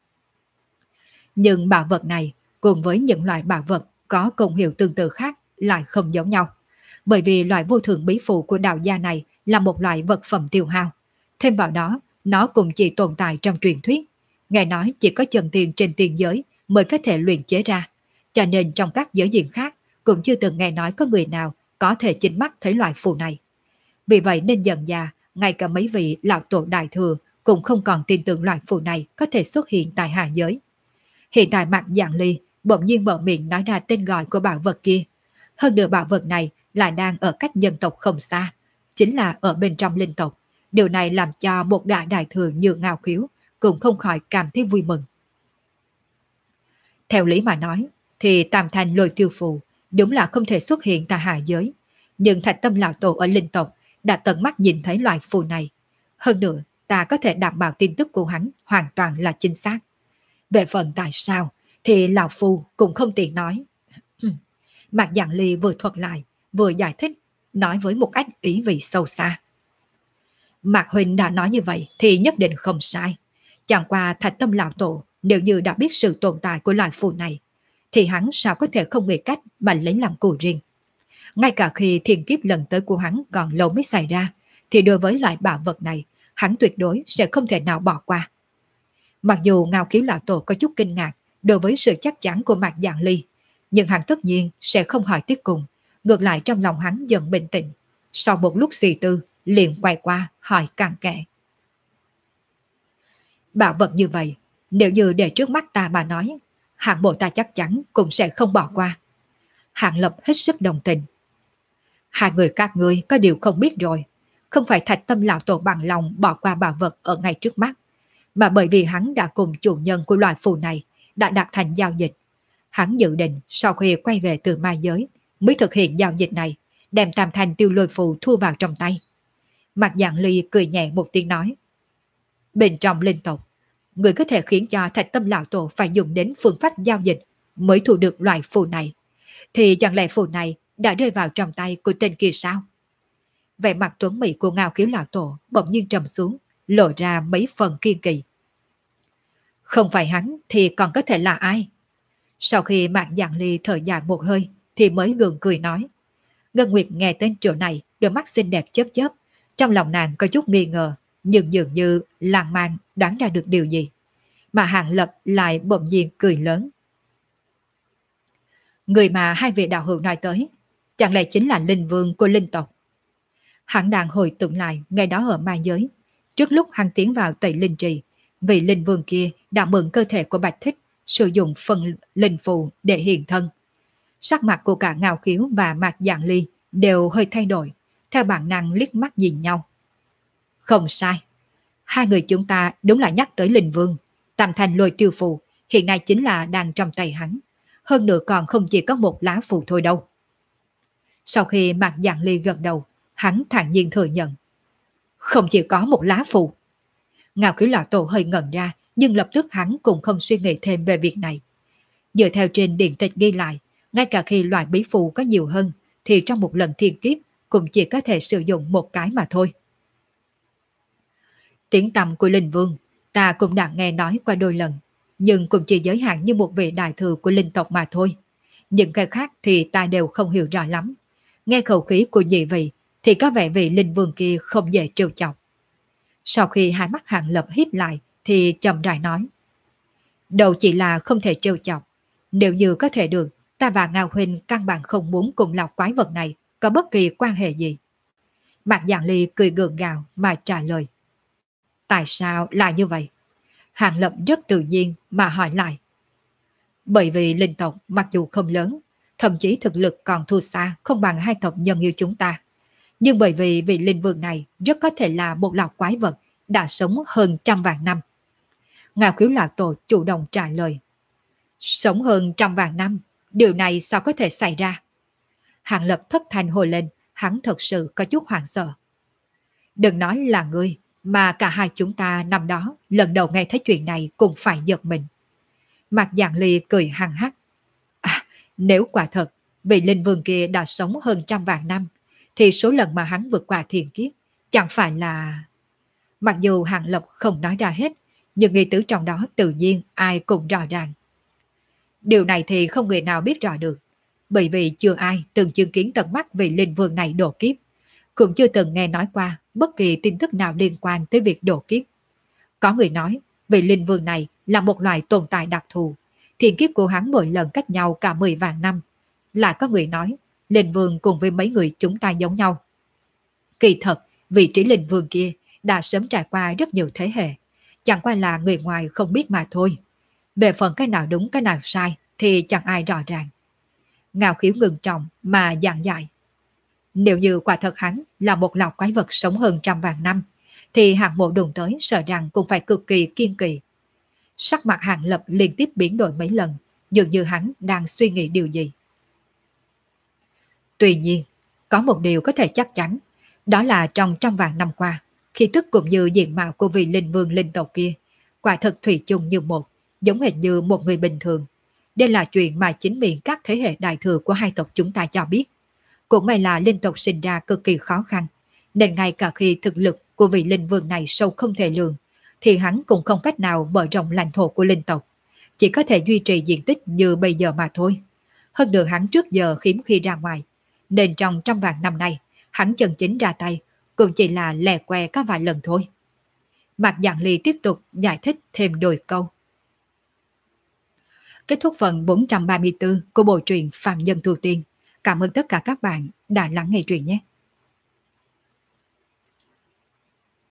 Nhưng bảo vật này cùng với những loại bảo vật có công hiệu tương tự khác lại không giống nhau. Bởi vì loại vô thượng bí phù của đạo gia này là một loại vật phẩm tiêu hao. Thêm vào đó, nó cũng chỉ tồn tại trong truyền thuyết. Nghe nói chỉ có chân tiên trên tiên giới mới có thể luyện chế ra, cho nên trong các giới diện khác cũng chưa từng nghe nói có người nào có thể chính mắt thấy loại phù này. Vì vậy nên dần dà, ngay cả mấy vị lão tổ đại thừa cũng không còn tin tưởng loại phù này có thể xuất hiện tại hạ giới. Hiện tại Mạc Giảng Ly bỗng nhiên mở miệng nói ra tên gọi của bảo vật kia. Hơn nữa bảo vật này lại đang ở cách nhân tộc không xa, chính là ở bên trong linh tộc. Điều này làm cho một gã đại thừa như Ngao Khiếu cũng không khỏi cảm thấy vui mừng. Theo lý mà nói, thì Tam Thanh Lôi Tiêu Phù đúng là không thể xuất hiện tại hạ giới. Nhưng Thạch Tâm Lão Tổ ở linh tộc đã tận mắt nhìn thấy loại phù này. Hơn nữa, ta có thể đảm bảo tin tức của hắn hoàn toàn là chính xác. Về phần tại sao, thì Lão Phu cũng không tiện nói. Mạc Giảng Ly vừa thuật lại, vừa giải thích, nói với một cách ý vị sâu xa. Mạc Huynh đã nói như vậy thì nhất định không sai. Chẳng qua Thạch Tâm Lão Tổ nếu như đã biết sự tồn tại của loại phù này, thì hắn sao có thể không nghĩ cách mà lấy làm của riêng. Ngay cả khi thiên kiếp lần tới của hắn còn lâu mới xảy ra, thì đối với loại bảo vật này, hắn tuyệt đối sẽ không thể nào bỏ qua. Mặc dù Ngao Khiếu Lão Tổ có chút kinh ngạc đối với sự chắc chắn của Mạc Giảng Ly, nhưng hắn tất nhiên sẽ không hỏi tiếp cùng. Ngược lại trong lòng hắn dần bình tĩnh. Sau một lúc suy tư, liền quay qua hỏi cặn kẽ. Bảo vật như vậy, nếu như để trước mắt ta mà nói, hạng bộ ta chắc chắn cũng sẽ không bỏ qua. Hạng Lập hết sức đồng tình. Hai người các ngươi có điều không biết rồi, không phải Thạch Tâm Lão Tổ bằng lòng bỏ qua bảo vật ở ngay trước mắt, mà bởi vì hắn đã cùng chủ nhân của loại phù này đã đạt thành giao dịch. Hắn dự định sau khi quay về từ ma giới mới thực hiện giao dịch này, đem Tam Thanh Tiêu Lôi Phù thu vào trong tay. Mạc Giảng Ly cười nhẹ một tiếng nói. Bên trong linh tộc, người có thể khiến cho Thạch Tâm Lão Tổ phải dùng đến phương pháp giao dịch mới thu được loại phù này, thì chẳng lẽ phù này đã rơi vào trong tay của tên kia sao? Vẻ mặt tuấn mỹ của Ngao Khiếu Lão Tổ bỗng nhiên trầm xuống, lộ ra mấy phần kiên kỳ. Không phải hắn thì còn có thể là ai? Sau khi Mạc Giảng Ly thở dài một hơi thì mới gượng cười nói. Ngân Nguyệt nghe tên chỗ này, đôi mắt xinh đẹp chớp chớp, trong lòng nàng có chút nghi ngờ, nhưng dường như làng mang đoán ra được điều gì. Mà Hàng Lập lại bỗng nhiên cười lớn. Người mà hai vị đạo hữu nói tới, chẳng lẽ chính là linh vương của linh tộc? Hắn đang hồi tưởng lại ngày đó ở ma giới, trước lúc hắn tiến vào Tây Linh Trì, vị linh vương kia đã mượn cơ thể của Bạch Thích, sử dụng phần linh phù để hiện thân. Sắc mặt của cả Ngao Khiếu và Mạc Giảng Ly đều hơi thay đổi, theo bản năng liếc mắt nhìn nhau. Không sai, hai người chúng ta đúng là nhắc tới linh vương. Tam Thanh Lôi Tiêu Phù hiện nay chính là đang trong tay hắn, hơn nữa còn không chỉ có một lá phù thôi đâu. Sau khi Mạc Giảng Ly gật đầu, hắn thản nhiên thừa nhận. Không chỉ có một lá phù. Ngao Khiếu Lão Tổ hơi ngẩn ra, nhưng lập tức hắn cũng không suy nghĩ thêm về việc này. Dựa theo trên điện tịch ghi lại, ngay cả khi loại bí phù có nhiều hơn, thì trong một lần thiên kiếp cũng chỉ có thể sử dụng một cái mà thôi. Tiếng tăm của linh vương, ta cũng đã nghe nói qua đôi lần, nhưng cũng chỉ giới hạn như một vị đại thừa của linh tộc mà thôi. Những cái khác thì ta đều không hiểu rõ lắm. Nghe khẩu khí của nhị vị thì có vẻ vị linh vương kia không dễ trêu chọc. Sau khi hai mắt Hàng Lập híp lại thì chậm rãi nói. Đầu chỉ là không thể trêu chọc. Nếu như có thể được, ta và Ngao Huynh căn bản không muốn cùng lọc quái vật này có bất kỳ quan hệ gì. Mạc Giảng Ly cười gượng gạo mà trả lời. Tại sao lại như vậy? Hàng Lập rất tự nhiên mà hỏi lại. Bởi vì linh tộc mặc dù không lớn, thậm chí thực lực còn thua xa không bằng hai tộc nhân yêu chúng ta. Nhưng bởi vì vị linh vương này rất có thể là một lọc quái vật đã sống hơn 100.000 năm. Ngao Khiếu Lão Tổ chủ động trả lời. Sống hơn 100.000 năm, điều này sao có thể xảy ra? Hàng Lập thất thanh hồi lên, hắn thật sự có chút hoảng sợ. Đừng nói là ngươi, mà cả hai chúng ta năm đó lần đầu nghe thấy chuyện này cũng phải giật mình. Mạc Giảng Ly cười hăng hắc. À, nếu quả thật, vị linh vương kia đã sống hơn 100.000 năm, thì số lần mà hắn vượt qua thiên kiếp chẳng phải là... Mặc dù Hàng Lập không nói ra hết, nhưng nghi tứ trong đó tự nhiên ai cũng rõ ràng. Điều này thì không người nào biết rõ được, bởi vì chưa ai từng chứng kiến tận mắt vị linh vương này độ kiếp, cũng chưa từng nghe nói qua bất kỳ tin tức nào liên quan tới việc độ kiếp. Có người nói vị linh vương này là một loại tồn tại đặc thù. Thiên kiếp của hắn mỗi lần cách nhau cả 10 vạn năm. Lại có người nói, linh vương cùng với mấy người chúng ta giống nhau. Kỳ thật, vị trí linh vương kia đã sớm trải qua rất nhiều thế hệ. Chẳng qua là người ngoài không biết mà thôi. Về phần cái nào đúng cái nào sai thì chẳng ai rõ ràng. Ngạo Khiếu ngừng trọng mà giảng dạy. Nếu như quả thật hắn là một lão quái vật sống hơn trăm vạn năm, thì Hạng Mộ đụng tới sợ rằng cũng phải cực kỳ kiên kỳ. Sắc mặt Hạng Lập liên tiếp biến đổi mấy lần, dường như hắn đang suy nghĩ điều gì. Tuy nhiên, có một điều có thể chắc chắn, đó là trong trăm vạn năm qua, khí tức cũng như diện mạo của vị linh vương linh tộc kia, quả thật thủy chung như một, giống hệt như một người bình thường. Đây là chuyện mà chính miệng các thế hệ đại thừa của hai tộc chúng ta cho biết. Cũng may là linh tộc sinh ra cực kỳ khó khăn, nên ngay cả khi thực lực của vị linh vương này sâu không thể lường, thì hắn cũng không cách nào mở rộng lãnh thổ của linh tộc, chỉ có thể duy trì diện tích như bây giờ mà thôi. Hơn nữa hắn trước giờ hiếm khi ra ngoài, nên trong trăm vạn năm nay, hắn chân chính ra tay cũng chỉ là lè que có vài lần thôi. Mạc Dạng Ly tiếp tục giải thích thêm đôi câu. Kết thúc phần 434 của bộ truyện Phàm Nhân Tu Tiên. Cảm ơn tất cả các bạn đã lắng nghe truyện nhé.